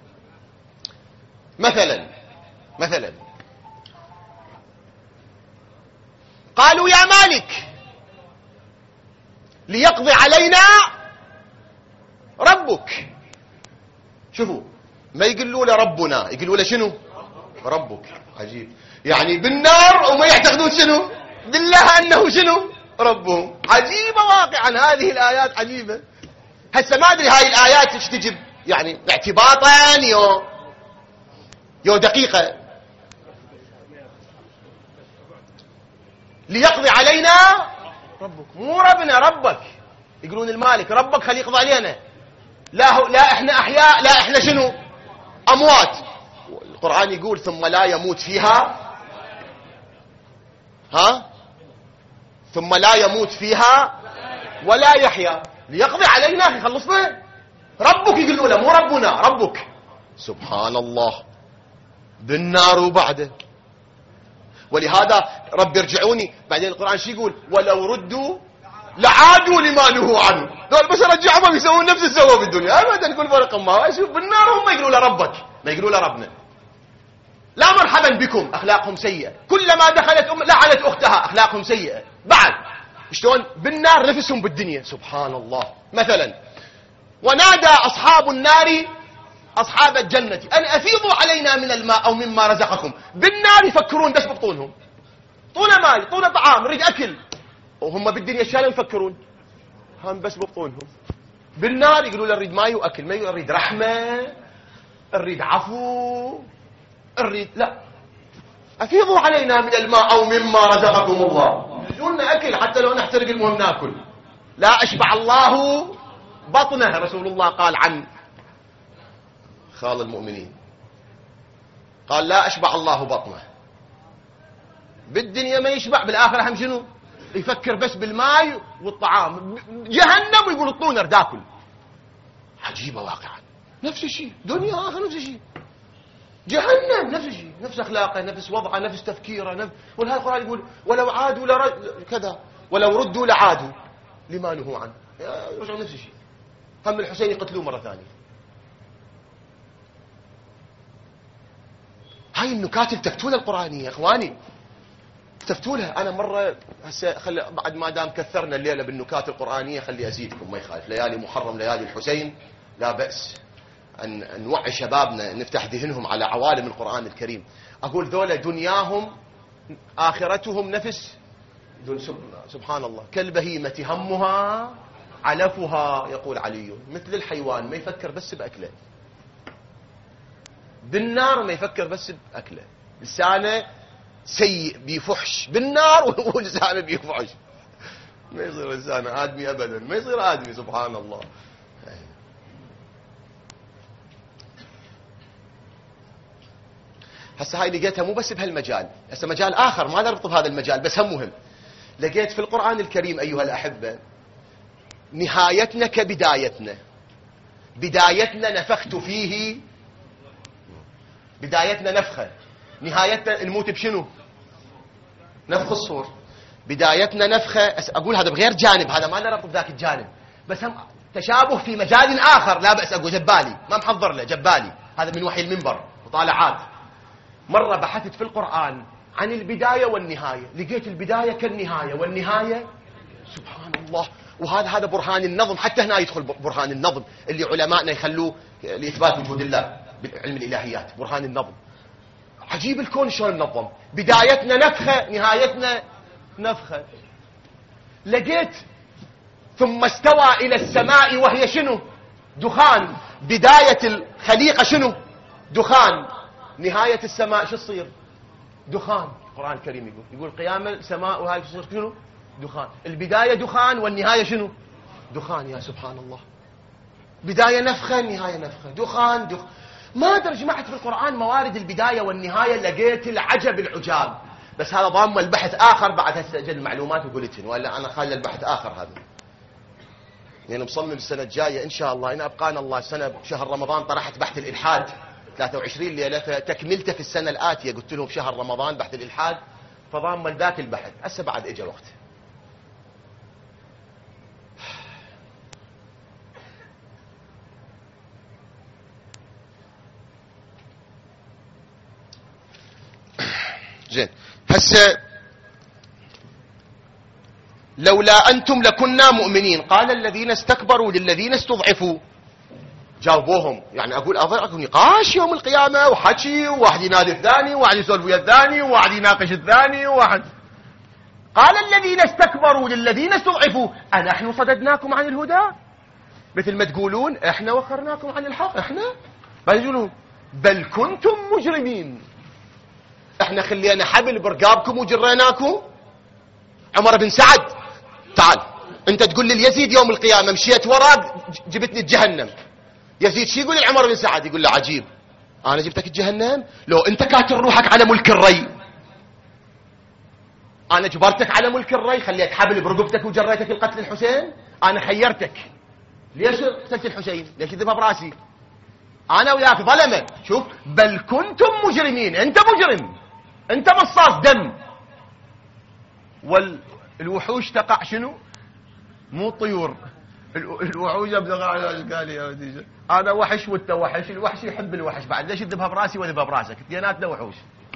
مثلا قالوا يا مالك ليقضي علينا ربك. شوفوا ما يقولوا له ربنا، يقولوا له شنو؟ ربك. عجيب، يعني بالنار وما يعتقدون شنو؟ بالله أنه شنو؟ ربهم. عجيبة واقعا هذه الآيات، عجيبة. هسه ما أدري هاي الآيات ايش تجب، يعني اعتباطا يو دقيقة. ليقضي علينا ربك، مو ربنا، ربك. يقولون المالك ربك خلي يقضي علينا. لا احنا أحياء، لا احنا شنو؟ أموات. القرآن يقول ثم لا يموت فيها ها ثم لا يموت فيها ولا يحيا ليقضي علينا يخلصنا. ربك يقولوا له مو ربنا ربك. سبحان الله بالنار وبعده. ولهذا رب ارجعوني بعدين القرآن شو يقول ولو ردوا لعادوا لما نهوا عنه. دول بس رجعهم يسوون نفس السووا بالدنيا ابدا نقول فرق ما شوف بالنار هم يقولوا له ربك ما يقولوا له ربنا. لا مرحبا بكم اخلاقهم سيئه. كلما دخلت لعنت اختها اخلاقهم سيئه. بعد شلون بالنار نفسهم بالدنيا. سبحان الله. مثلا ونادى اصحاب النار اصحاب الجنه ان افيضوا علينا من الماء او مما رزقكم. بالنار يفكرون بس ببطونهم طول ماي طول طعام نريد اكل وهم بالدنيا شلون يفكرون هم بس ببطونهم. بالنار يقولوا له نريد ماي واكل ما نريد رحمه نريد عفو نريد لا افيضوا علينا من الماء او مما رزقكم الله. يجونا اكل حتى لو نحترق المهم ناكل. لا اشبع الله بطنه. رسول الله قال عن خال المؤمنين قال لا اشبع الله بطنه. بالدنيا ما يشبع بالاخره هم شنو يفكر بس بالماء والطعام. جهنم ويقول اطلونا رداكل. عجيبه واقعا. نفس الشيء دنيا اخر نفس الشيء. جهنم نفس الشيء نفس اخلاقه نفس وضعه نفس تفكيره ولهذا القرآن يقول ولو عادوا كذا ولو ردوا لعادوا لما نهوا عنه. يرجعوا نفس الشيء. هم الحسين يقتلوه مره ثانيه. هاي النكات التفتوا لها القرآنيه يا اخواني التفتوا لها. انا مره هسه بعد ما دام كثرنا الليله بالنكات القرآنيه خلي ازيدكم ما يخالف. ليالي محرم ليالي الحسين لا بأس أن نوعي شبابنا نفتح ذهنهم على عوالم القرآن الكريم. أقول ذولا دنياهم آخرتهم نفس سبحان الله كالبهيمة همها علفها يقول علي. مثل الحيوان ما يفكر بس بأكله. بالنار ما يفكر بس بأكله. لسانه سيء بيفحش بالنار ولسانه بيفحش. ما يصير لسانه آدمي أبدا ما يصير آدمي. سبحان الله. هسه هاي لقيتها مو بس بهالمجال. هسه مجال آخر ما نربط بهذا المجال بس هم مهم. لقيت في القرآن الكريم أيها الأحبة نهايتنا كبدايتنا. بدايتنا نفخت فيه. بدايتنا نفخة. نهايتنا نموت بشنو نفخ الصور. بدايتنا نفخة. أقول هذا بغير جانب هذا ما نربط بذاك الجانب بس هم تشابه في مجال آخر لا بأس. أقول جبالي ما محضر له جبالي هذا من وحي المنبر مطالعات. مرة بحثت في القرآن عن البداية والنهاية لقيت البداية كالنهاية والنهاية سبحان الله. وهذا برهان النظم. حتى هنا يدخل برهان النظم اللي علماءنا يخلوه لإثبات وجود الله بعلم الإلهيات. برهان النظم عجيب الكون شلون نظم. بدايتنا نفخة نهايتنا نفخة. لقيت ثم استوى إلى السماء وهي شنو دخان. بداية الخليقة شنو دخان. نهاية السماء شو تصير دخان. القرآن الكريم يقول قيام السماء وهاي تصير شنو دخان. البداية دخان والنهاية شنو دخان. يا سبحان الله. بداية نفخة نهاية نفخة دخان. ما أدري جمعت في القرآن موارد البداية والنهاية لقيت العجب العجاب. بس هذا ضام البحث آخر بعد هسجل المعلومات وقلتهن ولا أنا خالي البحث آخر هذا. يعني مصمم السنة الجاية إن شاء الله إن أبقانا الله سنة شهر رمضان طرحت بحث الإلحاد 23 ليلة تكملته في السنة الآتية. قلت لهم شهر رمضان بحث الإلحاد فضام من ذاك البحث. هسه بعد إجا وقته. زين هسه لولا أنتم لكنا مؤمنين قال الذين استكبروا للذين استضعفوا. جاوبوهم. يعني أقول نقاش يوم القيامة وحكي وواحد ينادي الثاني وواحد يسولف ويا الثاني وواحد يناقش الثاني وواحد. قال الذين استكبروا للذين استضعفوا أنحن صددناكم عن الهدى. مثل ما تقولون احنا وخرناكم عن الحق. احنا يقولون بل كنتم مجرمين. احنا خلينا حبل برقابكم وجريناكم. عمر بن سعد تعال انت تقول لليزيد يوم القيامة مشيت وراك جبتني الجهنم. يزيد شي يقول لعمر بن سعد يقول له عجيب انا جبتك الجهنم لو انت كاتر روحك على ملك الري. أنا جبرتك على ملك الري، خليت حبل برقبتك وجريتك القتل الحسين. أنا خيرتك، ليش قتلت الحسين؟ ليش تذبها براسي؟ أنا وياك ظلمة. شوف، بل كنتم مجرمين. أنت مجرم، أنت مصاص دم. والوحوش تقع شنو؟ مو طيور، الوحوش يبدأ قال يا وديجة أنا وحش وأنت وحش. الوحش يحب الوحش بعد، ليش تذبها براسي وأذبها براسك؟ اثنيناتنا وحوش.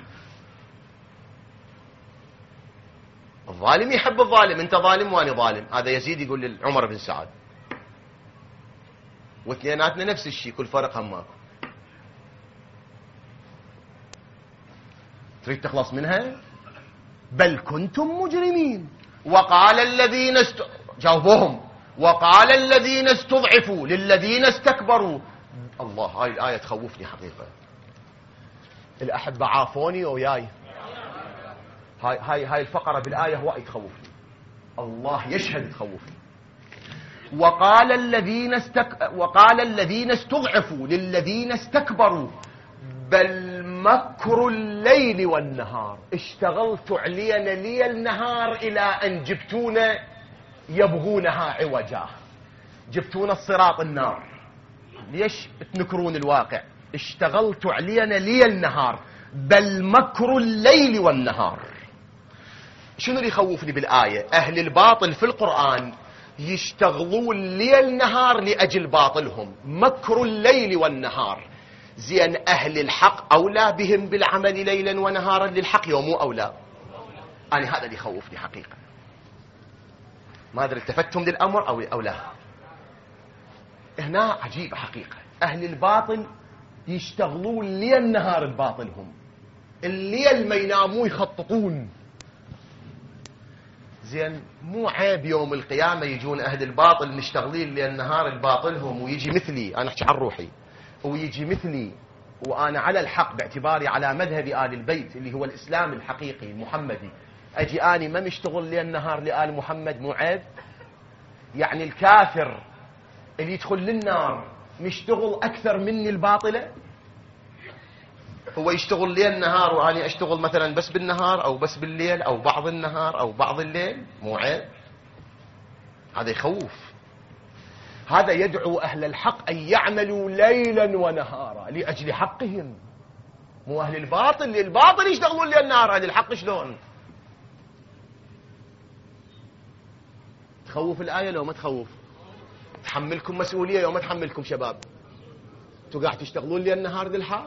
الظالم يحب الظالم، أنت ظالم وأنا ظالم. هذا يزيد يقول لعمر بن سعد، واثنيناتنا نفس الشيء، كل فرق هماكم. تريد تخلص منها؟ بل كنتم مجرمين. وقال الذين جاوبوهم، وقال الذين استضعفوا للذين استكبروا. الله، هاي الآية تخوفني حقيقة. الأحبة عافوني وياي، هاي الفقرة بالآية هو تخوفني، الله يشهد تخوفني. وقال الذين استضعفوا للذين استكبروا بل مكر الليل والنهار. اشتغلتوا علينا ليل نهار إلى أن جبتونا يبغونها عوجا، جبتونا الصراط النار. ليش تنكرون الواقع؟ اشتغلتوا علينا ليل نهار، بل مكر الليل والنهار. شنو اللي يخوفني بالآية؟ أهل الباطل في القرآن يشتغلون ليل نهار لأجل باطلهم، مكر الليل والنهار. زين أهل الحق أولى بهم بالعمل ليلا ونهارا للحق، يوم أولى. أنا هذا اللي يخوفني حقيقة. ما أدري التفتهم للأمر أو لا. هنا عجيبة حقيقة، أهل الباطل يشتغلون ليل نهار بباطلهم، الليل ما يناموا يخططون. زين مو عيب يوم القيامة يجون أهل الباطل مشتغلين ليل نهار بباطلهم، ويجي مثلي، أنا أحكي عن روحي، ويجي مثلي وأنا على الحق باعتباري على مذهب آل البيت اللي هو الإسلام الحقيقي المحمدي، أجي أني ما مشتغل ليل نهار لآل محمد، مو عيب؟ يعني الكافر اللي يدخل للنار مشتغل أكثر مني الباطلة؟ هو يشتغل ليل نهار وأنا أشتغل مثلا بس بالنهار أو بس بالليل أو بعض النهار أو بعض الليل، مو عيب؟ هذا يخوف. هذا يدعو أهل الحق أن يعملوا ليلا ونهارا لأجل حقهم، مو أهل الباطل. الباطل يشتغلون ليل نهار، أهل الحق شلون؟ تخوف الآية لو ما تخوف؟ تحملكم مسؤولية لو ما تحملكم شباب؟ انتوا قاعد تشتغلون ليل نهار للحق؟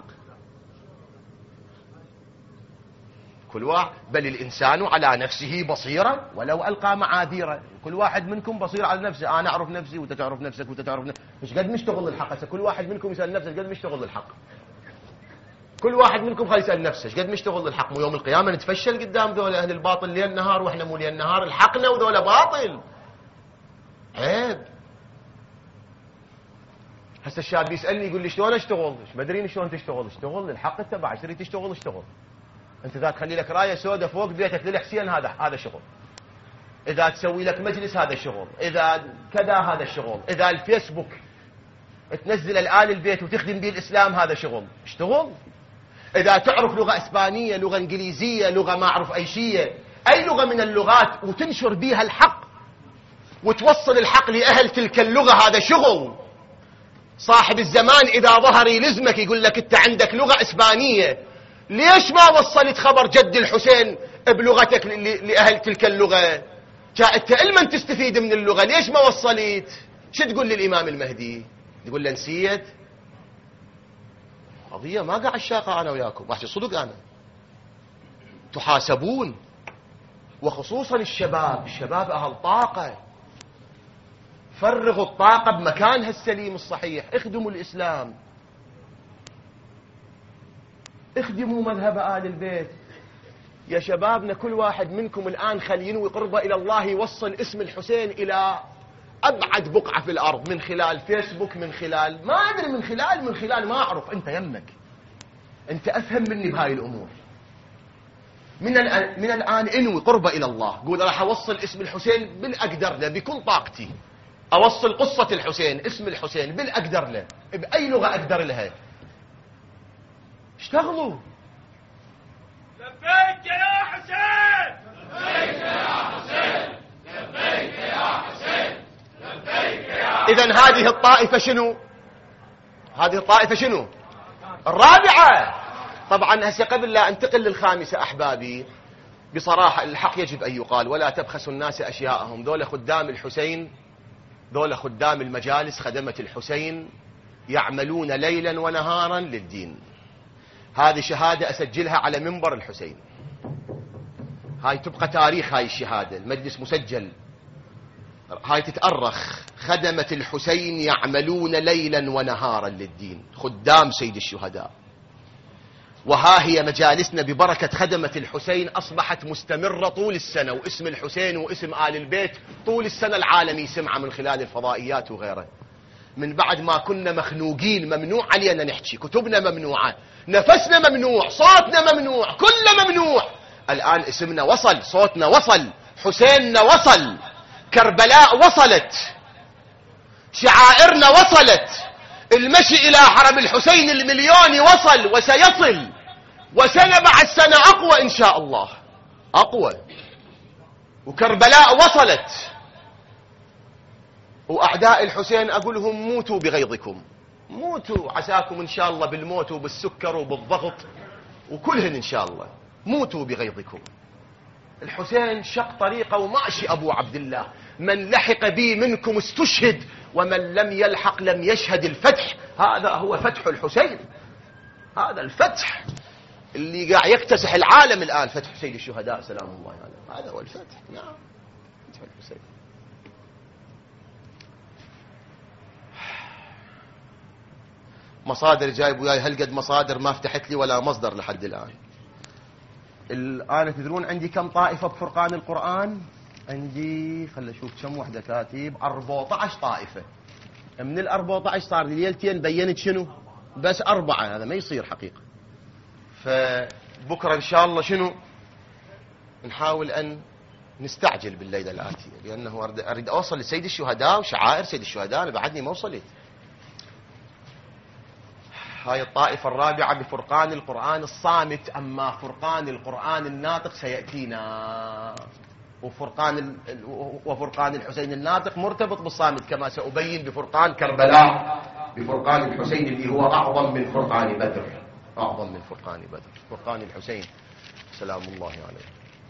كل واحد، بل الإنسان على نفسه بصيرة ولو ألقى معاذيره. كل واحد منكم بصير على نفسه. أنا أعرف نفسي وأنت تعرف نفسك وأنت تعرف نفسك. مش قد مشتغل للحق؟ هسه كل واحد منكم يسأل نفسه قد مشتغل للحق. كل واحد منكم خلي يسأل نفسه قد مشتغل للحق. مو يوم القيامة نتفشل قدام ذولا أهل الباطل ليل نهار وإحنا مو ليل نهار، الحقنا وذولا باطل. عيب. هسه الشاب يسألني يقول لي شلون أشتغل؟ ما أدري شلون تشتغل. اشتغل للحق اتبع، ايش تريد تشتغل اشتغل. انت اذا تخلي لك رايه سوداء فوق بيتك للحسين هذا شغل، اذا تسوي لك مجلس هذا شغل، اذا كذا هذا شغل، اذا الفيسبوك تنزل الآن البيت وتخدم به الاسلام هذا شغل، اشتغل. اذا تعرف لغه اسبانيه، لغه انجليزيه، لغه ما اعرف اي شيء، اي لغه من اللغات وتنشر بها الحق وتوصل الحق لاهل تلك اللغه، هذا شغل. صاحب الزمان اذا ظهر يلزمك يقول لك انت عندك لغه اسبانيه، ليش ما وصلت خبر جد الحسين بلغتك لأهل تلك اللغة؟ جاءت علما تستفيد من اللغة، ليش ما وصلت؟ شو تقول للإمام المهدي؟ تقول له نسيت؟ قضية ما قاعد الشاقة أنا وياكم، بحكي صدق أنا. تحاسبون، وخصوصا الشباب أهل طاقة. فرغوا الطاقة بمكانها السليم الصحيح، اخدموا الإسلام، اخدموا مذهب آل البيت. يا شبابنا كل واحد منكم الآن خلي ينوي قربه إلى الله، يوصل اسم الحسين إلى أبعد بقعة في الأرض، من خلال فيسبوك، من خلال ما أدري، من خلال ما أعرف. أنت يمك، أنت أفهم مني بهاي الأمور. من الآن انوي قربه إلى الله، قول راح أوصل اسم الحسين بالأقدر له بكل طاقتي، أوصل قصة الحسين، اسم الحسين بالأقدر له، بأي لغة أقدر لها. اشتغلوا. لبيك يا حسين. إذن هذه الطائفة شنو؟ هذه الطائفة شنو؟ الرابعة. طبعا هسه قبل لا انتقل للخامسة أحبابي، بصراحة الحق يجب أن يقال، ولا تبخسوا الناس أشياءهم. ذولا خدام الحسين، ذولا خدام المجالس، خدمة الحسين، يعملون ليلا ونهارا للدين. هذه شهادة أسجلها على منبر الحسين، هاي تبقى تاريخ، هاي الشهادة، المجلس مسجل، هاي تتأرخ. خدمة الحسين يعملون ليلا ونهارا للدين، خدام سيد الشهداء. وها هي مجالسنا ببركة خدمة الحسين أصبحت مستمرة طول السنة، واسم الحسين واسم آل البيت طول السنة العالم يسمع من خلال الفضائيات وغيره. من بعد ما كنا مخنوقين، ممنوع علينا نحكي، كتبنا ممنوعة، نفسنا ممنوع، صوتنا ممنوع، كله ممنوع. الآن اسمنا وصل، صوتنا وصل، حسيننا وصل، كربلاء وصلت، شعائرنا وصلت، المشي إلى حرم الحسين المليوني وصل وسيصل، وسنة بعد سنة أقوى إن شاء الله، أقوى. وكربلاء وصلت. وأعداء الحسين أقولهم موتوا بغيظكم، موتوا، عساكم إن شاء الله بالموت وبالسكر وبالضغط وكلهن إن شاء الله، موتوا بغيظكم. الحسين شق طريقه وماشي أبو عبد الله، من لحق بي منكم استشهد ومن لم يلحق لم يشهد الفتح. هذا هو فتح الحسين، هذا الفتح اللي قاعد يكتسح العالم الآن، فتح سيد الشهداء سلام الله عليه، هذا هو الفتح. نعم، فتح الحسين. مصادر جايب وياي هالقد مصادر، ما فتحت لي ولا مصدر لحد الآن. الآن تدرون عندي كم طائفة بفرقان القرآن؟ عندي خل أشوف كم وحدة كاتب، 14 طائفة. من ال 14 صار لي ليلتين بينت شنو؟ بس 4، هذا ما يصير حقيقة. فبكرة إن شاء الله شنو؟ نحاول أن نستعجل بالليلة الآتية، لأنه أريد أوصل لسيد الشهداء وشعائر سيد الشهداء، أنا بعدني ما وصلت. هاي الطائفة الرابعة بفرقان القرآن الصامت، أما فرقان القرآن الناطق سيأتينا، وفرقان الحسين الناطق مرتبط بالصامت كما سأبين بفرقان كربلاء، بفرقان الحسين اللي هو أعظم من فرقان بدر، أعظم من فرقان بدر، فرقان الحسين سلام الله عليه.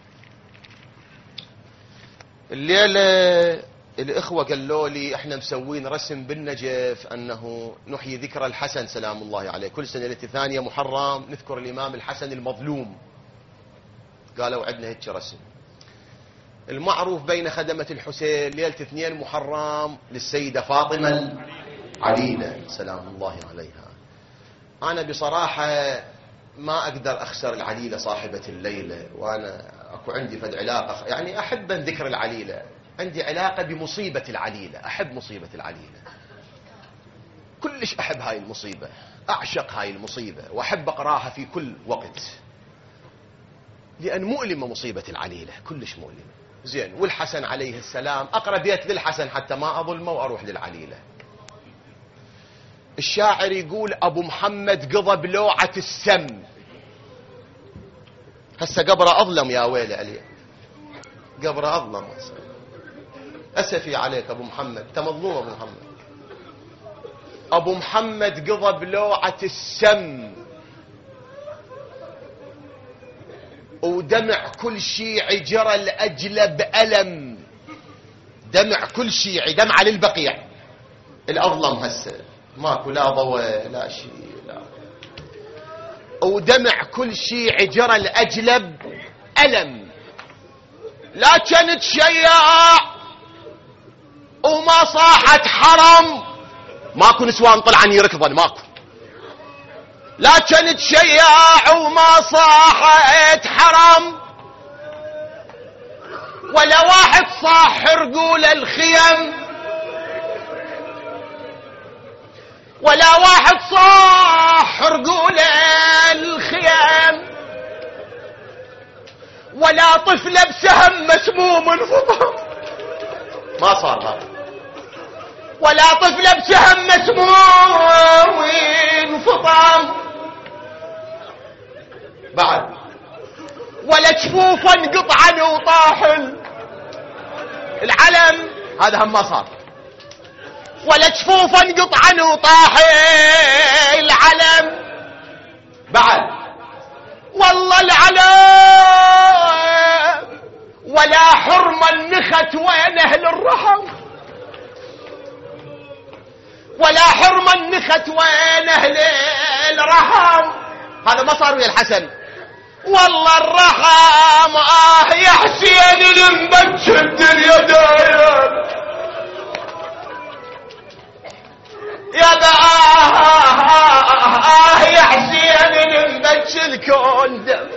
الليلة الإخوة قالوا لي احنا مسوين رسم بالنجف أنه نحيي ذكرى الحسن سلام الله عليه، كل سنة ليلة 8 محرم نذكر الإمام الحسن المظلوم. قالوا عندنا هيك رسم. المعروف بين خدمة الحسين ليلة 2 محرم للسيدة فاطمة العليلة سلام الله عليها. أنا بصراحة ما أقدر أخسر العليلة صاحبة الليلة، وأنا أكو عندي فد علاقة، يعني أحب ذكر العليلة، عندي علاقة بمصيبة العليلة، أحب مصيبة العليلة، كلش أحب هاي المصيبة، أعشق هاي المصيبة وأحب أقراها في كل وقت، لأن مؤلمة مصيبة العليلة، كلش مؤلمة. زين، والحسن عليه السلام أقرأ بيت للحسن حتى ما أظلمه وأروح للعليلة. الشاعر يقول أبو محمد قضى بلوعة السم، هسه قبره أظلم يا ويلي عليه، قبره أظلم، أسفي عليك أبو محمد، تمظلوم أبو محمد. أبو محمد قضى بلوعة السم، ودمع كل شيعي جرى الأجل بألم، دمع كل شيعي، دمع للبقيع الأظلم هسه، ماكو لا ضوء لا شيء لا، ودمع كل شيعي جرى الأجل بألم، لا كانت شياع وما صاحت حرم، ماكو نسوان طلعن يركضن، ماكو، لا كانت شياع وما صاحت حرم، ولا واحد صاح رجول الخيم، ولا واحد صاح رجول الخيم، ولا طفلة بسهم مسموم انفطر، ما صار هذا، ولا طفلة بسهم مسموم انفطر، بعد ولا جفوفا قطعا وطاحل. العلم هذا هم ما صار. ولا جفوفا قطعا وطاحل العلم بعد. والله العلم ولا حرما نخت وين اهل الرحم. ولا حرما نخت وين اهل الرحم. هذا ما صار ويا الحسن. والله الرحم يا حسين المبتش الدنيا داير يا يا حسين المبتش الكون دم.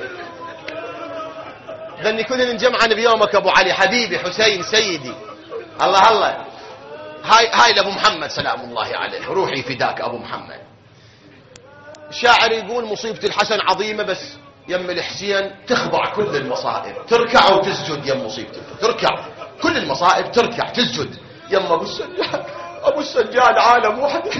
ذني كلنا نجمعنا بيومك ابو علي حبيبي حسين سيدي. الله الله. هاي لابو محمد سلام الله عليه. روحي فداك ابو محمد. الشاعر يقول مصيبة الحسن عظيمة بس يم الحسين تخضع كل المصائب. تركع وتسجد يم مصيبته. تركع كل المصائب تركع تسجد يم ابو السجاد. ابو السجاد عالم وحده.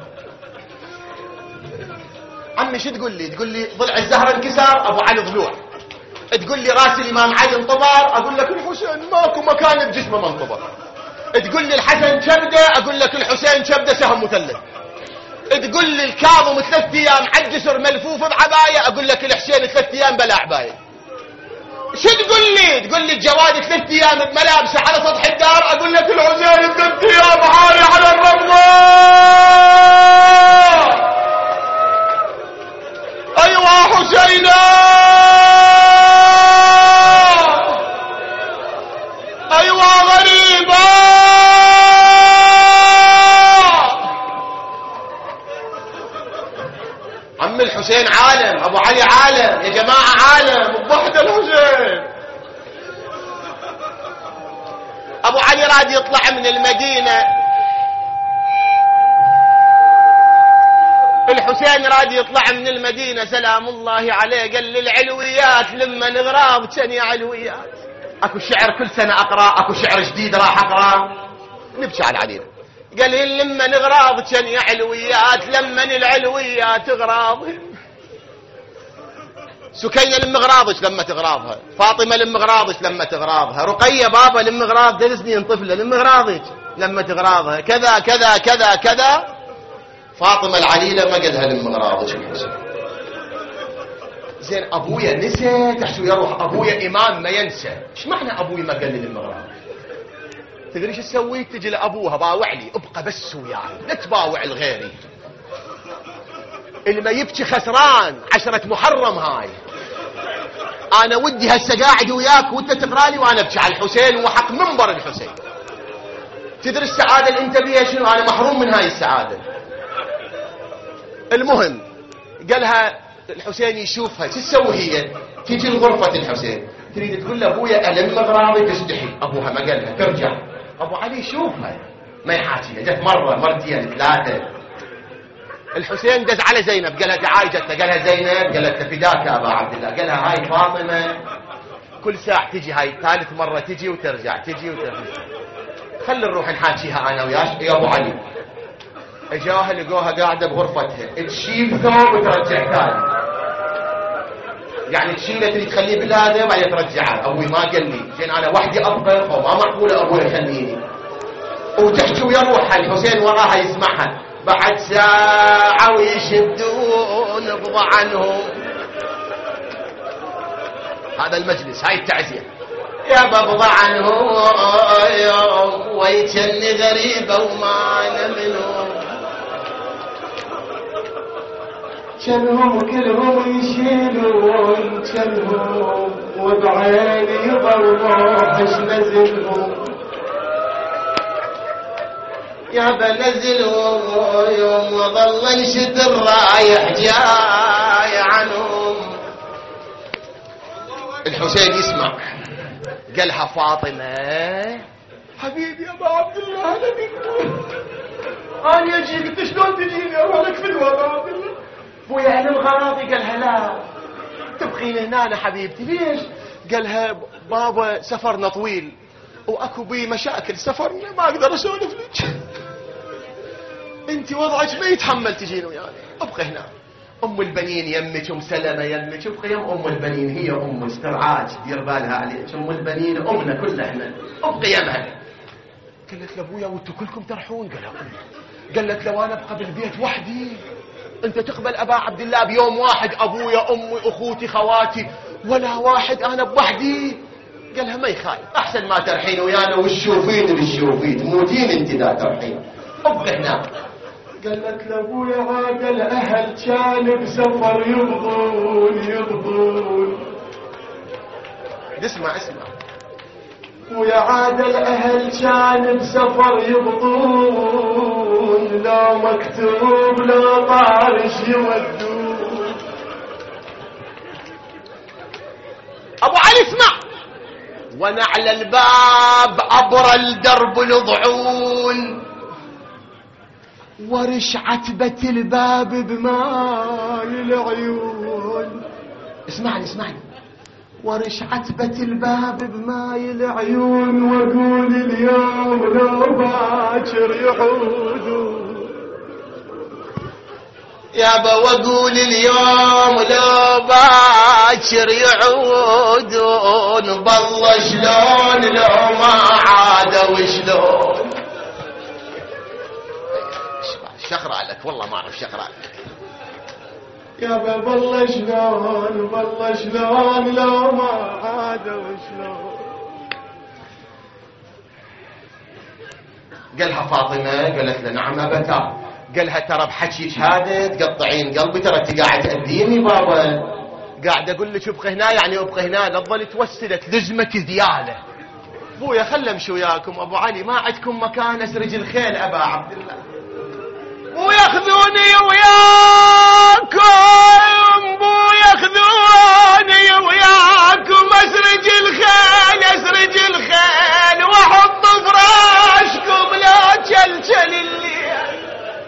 عمي شو تقول لي؟ تقول لي ضلع الزهر انكسر ابو علي ضلوع. تقول لي راس الامام علي انطبر اقول لك الحسين ماكو مكان بجسمه ما انطبر. تقول لي الحسن كبده اقول لك الحسين كبده سهم مثلث. تقول لي الكاظم 3 ايام عالجسر ملفوف بعبايه اقول لك الحسين 3 ايام بلا عبايه. شو تقول لي؟ تقول لي الجواد 3 ايام بملابسه على سطح الدار اقول لك الحسين 3 ايام عالي على الرمضة. ايوه حسينا ايوه غريبه. عم الحسين عالم. ابو علي عالم يا جماعه عالم. الضحك الحسين. ابو علي راد يطلع من المدينه. الحسين راد يطلع من المدينه سلام الله عليه. قال لي العلويات لما نغراب كان يا علويات. اكو شعر كل سنه اقرا. اكو شعر جديد راح اقرا. نبكي على العليل. قال لي لما نغراض كان يا علويات. لما العلويات غراض. سكينة المغراضش لما تغراضها. فاطمة المغراضش لما تغراضها. رقية بابا المغراض 3 سنين طفلة المغراضش لما تغراضها. كذا كذا كذا كذا. فاطمة العليلة ما قدها المغراضش. زين ابويا نسى تحسو يروح. ابويا امام ما ينسى. ايش معنى ابوي ما قال لي المغراض؟ تدري شو تسوي؟ تجي لابوها باوع لي ابقى بس وياي لا تباوع لغيري. اللي ما يبكي خسران. 10 محرم هاي. انا ودي هسه قاعد وياك وانت تقرا لي وانا ابكي على الحسين وحق منبر الحسين. تدري السعاده اللي انت بيها شنو؟ انا محروم من هاي السعاده. المهم قالها الحسين يشوفها. شو تسوي هي؟ تجي لغرفه الحسين تريد تقول له ابويا الم غراضي تستحي. ابوها ما قالها ترجع. ابو علي يشوفها ما يحاكيها. جت مره مرتين 3. الحسين دز على زينب قالها تعاي. جت قالها زينب قالت فداك يا ابا عبد الله. قالها هاي فاطمه كل ساعه تجي. هاي 3 مره تجي وترجع تجي وترجع. خلي نروح نحاكيها انا وياك يا ابو علي. اجاها لقوها قاعده بغرفتها تشيل ثوب وترجع ثاني. يعني تشيله اللي تخليه بالهذا وبعدين ترجعه. ابوي ما قال لي. زين انا وحدي ابقى او ما معقوله ابوي يخليني. وتحكي ويروح. الحسين وراها يسمعها. بعد ساعه ويشدون نبض عنهم. هذا المجلس هاي التعزيه. يا ببض عنهم ويتني غريبه وما انا منهم. كلهم كلهم يشيلون كلهم وبعيني ضروح نزلهم. يا بنزلهم يوم وظل انشد الرايح جاي عنهم. الحسين يسمع. قالها فاطمه حبيبي يا ابا عبد الله انا اجيك. انت شلون تجيني اروح لك في الوضع عبد الله؟ ابويا انا الغراضي. قالها لا تبقين هنا حبيبتي. ليش؟ قالها بابا سفرنا طويل واكو بي مشاكل سفرنا ما اقدر اسولف لك. انت وضعك ما يتحمل تجين ويانا. ابقى هنا. ام البنين يمك، ام سلمة يمك، ابقي يم ام البنين، هي ام استرعاج دير بالها عليك، ام البنين امنا كلنا احنا، ابقي يمها. قالت لابويا وانتم كلكم ترحون؟ قالت لو انا ابقى بالبيت وحدي انت تقبل ابا عبد الله بيوم واحد ابويا امي اخوتي خواتي ولا واحد انا بوحدي؟ قالها ما يخالف، احسن ما ترحين ويانا والشوفين بالشوفين تموتين انت ذا ترحين، ابقي هناك. قالت لابويا عاد الاهل كان بسفر يبغون اسمع ويا عاد الاهل كان بسفر يبغون، لا مكتوب لا طارش يودون. ابو علي اسمع، ونعل الباب عبر الدرب الضعون، ورش عتبة الباب بماء العيون. اسمعني ورش عتبة الباب بماء العيون، واقول اليوم لو باكر يعودون. يابا واقول اليوم لو باكر يعودون، بالله شلون لو ما عادوا شلون. شقرا لك والله ما اعرف شقرا لك. يابا بالله شلون لو ما عادوا شلون. قالها فاطمة، قالت له نعم أبتا. قالها ترى بحكيك هذا تقطعين قلبي، ترى انت قاعد تأذيني بابا. قاعد اقول لك ابقي هنا يعني ابقي هنا، لا تظل توسلك لزمك دياله. بويا خل امشي وياكم ابو علي، ما عندكم مكان اسرج الخيل ابا عبد الله، وياخذوني وياكم، بوياخذوني وياكم اسرج الخيل واحط فراشكم لا تشلشل الليل.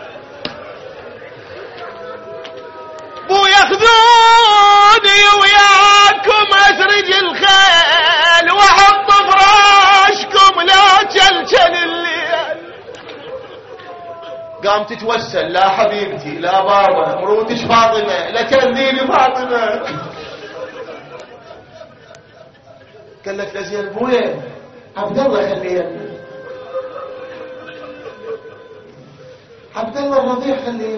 بوياخذوني وياكم اسرج الخيل واحط فراشكم لا تشلشل الليل. قام تتوسل، لا حبيبتي لا بابا، مروتش فاطمة لا تأذيني فاطمة. قالت له زين بويا عبد الله خلينا، عبد الله الرضيع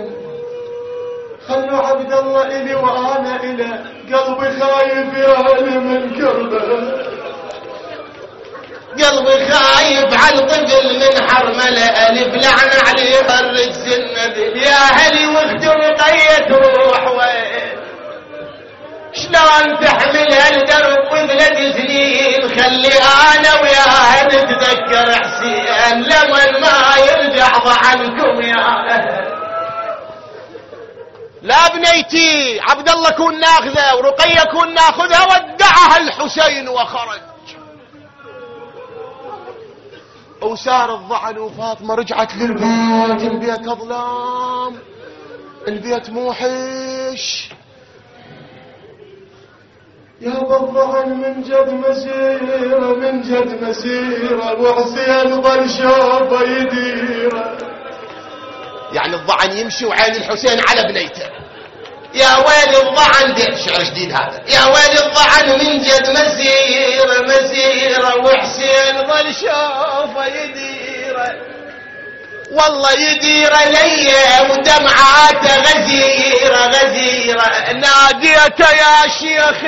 خلوا عبد الله إلي وأنا إله، قلبي خايف يا أهلي من كربلاء. قلبي خايف على الطفل من حرمله، ألف لعن عليه خرج النبل. يا أهلي واخت رقية تروح وين، شلون تحمل هالدرب وثلاث سنين. خلي أنا وياها نتذكر حسين لمن ما يرجع ضعنكم يا أهل. لا بنيتي عبد الله كون ناخذه ورقية كون ناخذها، ودعها الحسين وخرج. وسار الضعن وفاطمة رجعت للبيت، البيت أظلام، البيت موحش. يا بالضعن من جد مسيرة وحسين ظل شوفه يديره. يعني الضعن يمشي وعين الحسين على بنيته. يا ويل الضعن، دي شعر جديد هذا. يا ويل الضعن من جد مسيرة وحسين ظل شوفه يديره. والله يديره ليا ودمعاته غزيرة. ناديته يا شيخ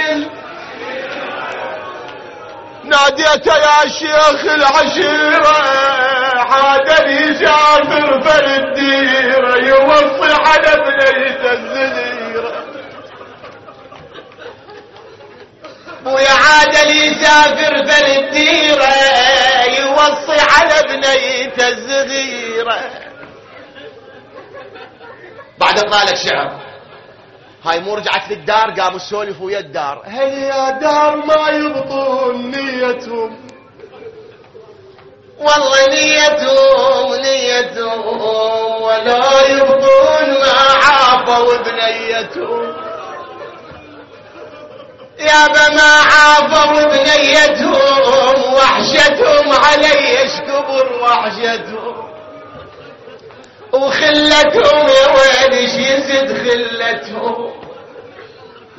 العشيرة، حادني جابر فالديرة، يوصي على بنيته الزهيرة. ويا عادل يسافر فالديرة، يوصي على بنيته الزغيرة. بعد طالك شعر، هاي مو رجعت للدار، قاموا يسولفوا ويا الدار. هل يا دار ما يبطون نيتهم، والله نيتهم ولا يبطون ما عافوا بنيتهم. يابا ما عافوا بنيتهم، وحشتهم علي اشكبر وحشتهم. وخلتهم يا ويلش يزد خلتهم.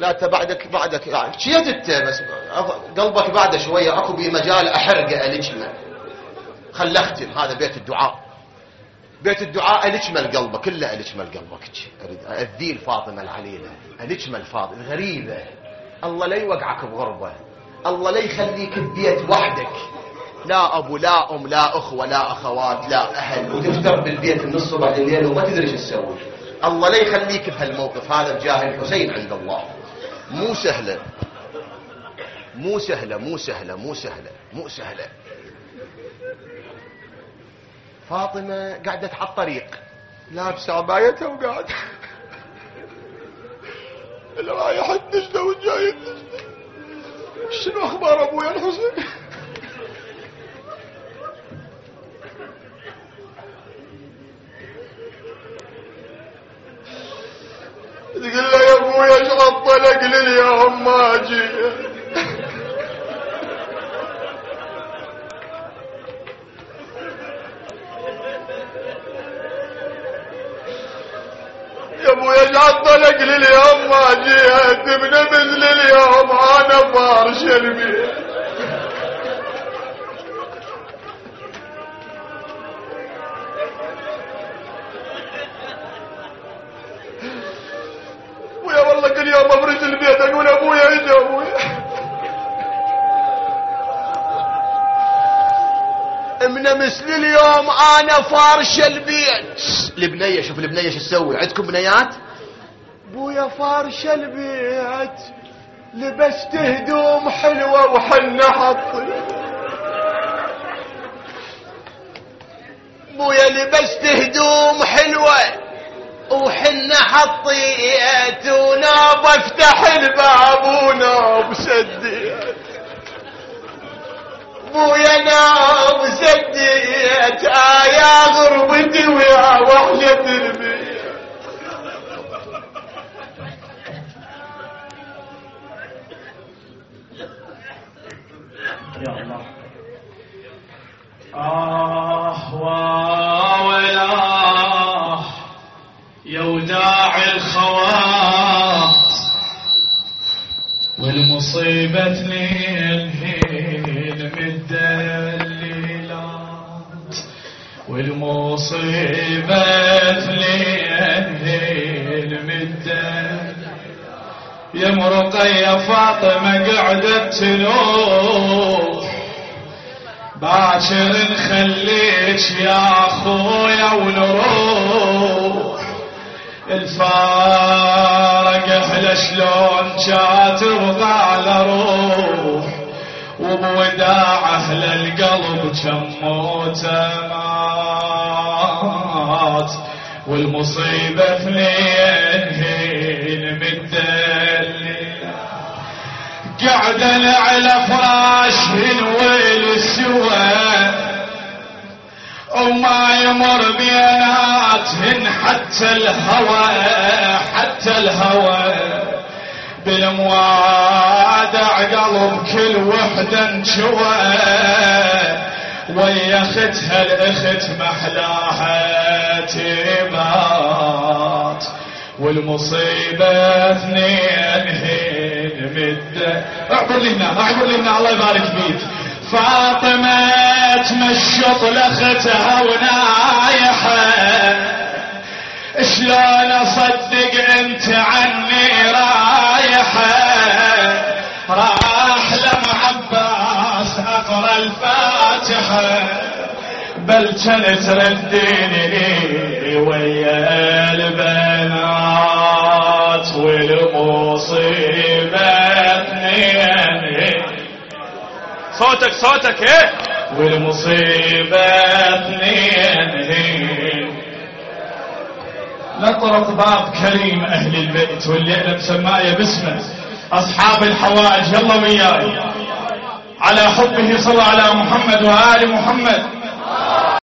لا انت بعدك يعني شيت انت بس قلبك بعد شويه اكو بي مجال احرقه الجمه. خل اختم. هذا بيت الدعاء، بيت الدعاء الجمل قلبك كله، الجمل قلبك. اريد اذيل فاطمه العليله، الجمل فاطمه الغريبه. الله لا يوقعك بغربه، الله لا يخليك ببيت وحدك، لا ابو لا ام لا اخوه لا اخوات لا اهل، وتفتر بالبيت من الصبح لليل وما تدري ايش تسوي. الله لا يخليك بهالموقف هذا بجاه الحسين عند الله. مو سهله مو سهله مو سهله مو سهله مو سهله. فاطمه قعدت على الطريق لابسه عبايتها وقاعد رايح الدجله وجاي الدجله. شنو اخبار ابويا الحسين؟ تقول له يا ابويا ايش عطلك لليوم ما اجي؟ يا ابويا ايش عطلك لليوم ما جيت؟ من مثل اليوم انا فارش البيت. ويا والله كل يوم افرش البيت اقول ابويا اجى ابويا. من مثل اليوم انا فارش البيت. البنيه شوف البنيه شو تسوي؟ عندكم بنيات؟ ابويا فارش البيت، لبست هدوم حلوه وحنا حطي. ابويا لبست هدوم حلوه وحنا حطيت، وناب افتح الباب وناب سديت. ابويا ناب سديت يا غربتي ويا وحشة البيت. يا الله. ويلاه يا وداعي الخواط، والمصيبة الهين مدللات، والمصيبة الهين مدللات. يا مرقية فاطمة قعدت تلوح، باكر نخليك يا اخويا ونروح. الفارق احلى شلون كاتب طال روح، وبوداع اهل القلب كم موت مات. والمصيبة اثنين مدللة، قعدن على فراشهن والسوى، وما يمر بيناتهن حتى الهوى، حتى الهوى. بالموادع قلب كل وحدة انشوى، ويا اختها الاخت محلاها تبات. والمصيبة اثنين هين مدة. اعبر لي هنا اعبر لي هنا الله يبارك فيك. فاطمة تمشط لاختها ونايحة، شلون اصدق انت عني رايحة؟ راح لم عباس اقرا الفاتحة، بل كانت رديني ويا البنات. والمصيبة اثنين. صوتك صوتك ايه؟ والمصيبة اثنين. نطرق باب كريم اهل البيت، والليلة مسماية باسمه اصحاب الحوائج. يلا وياي على حبه صلى على محمد وآل محمد.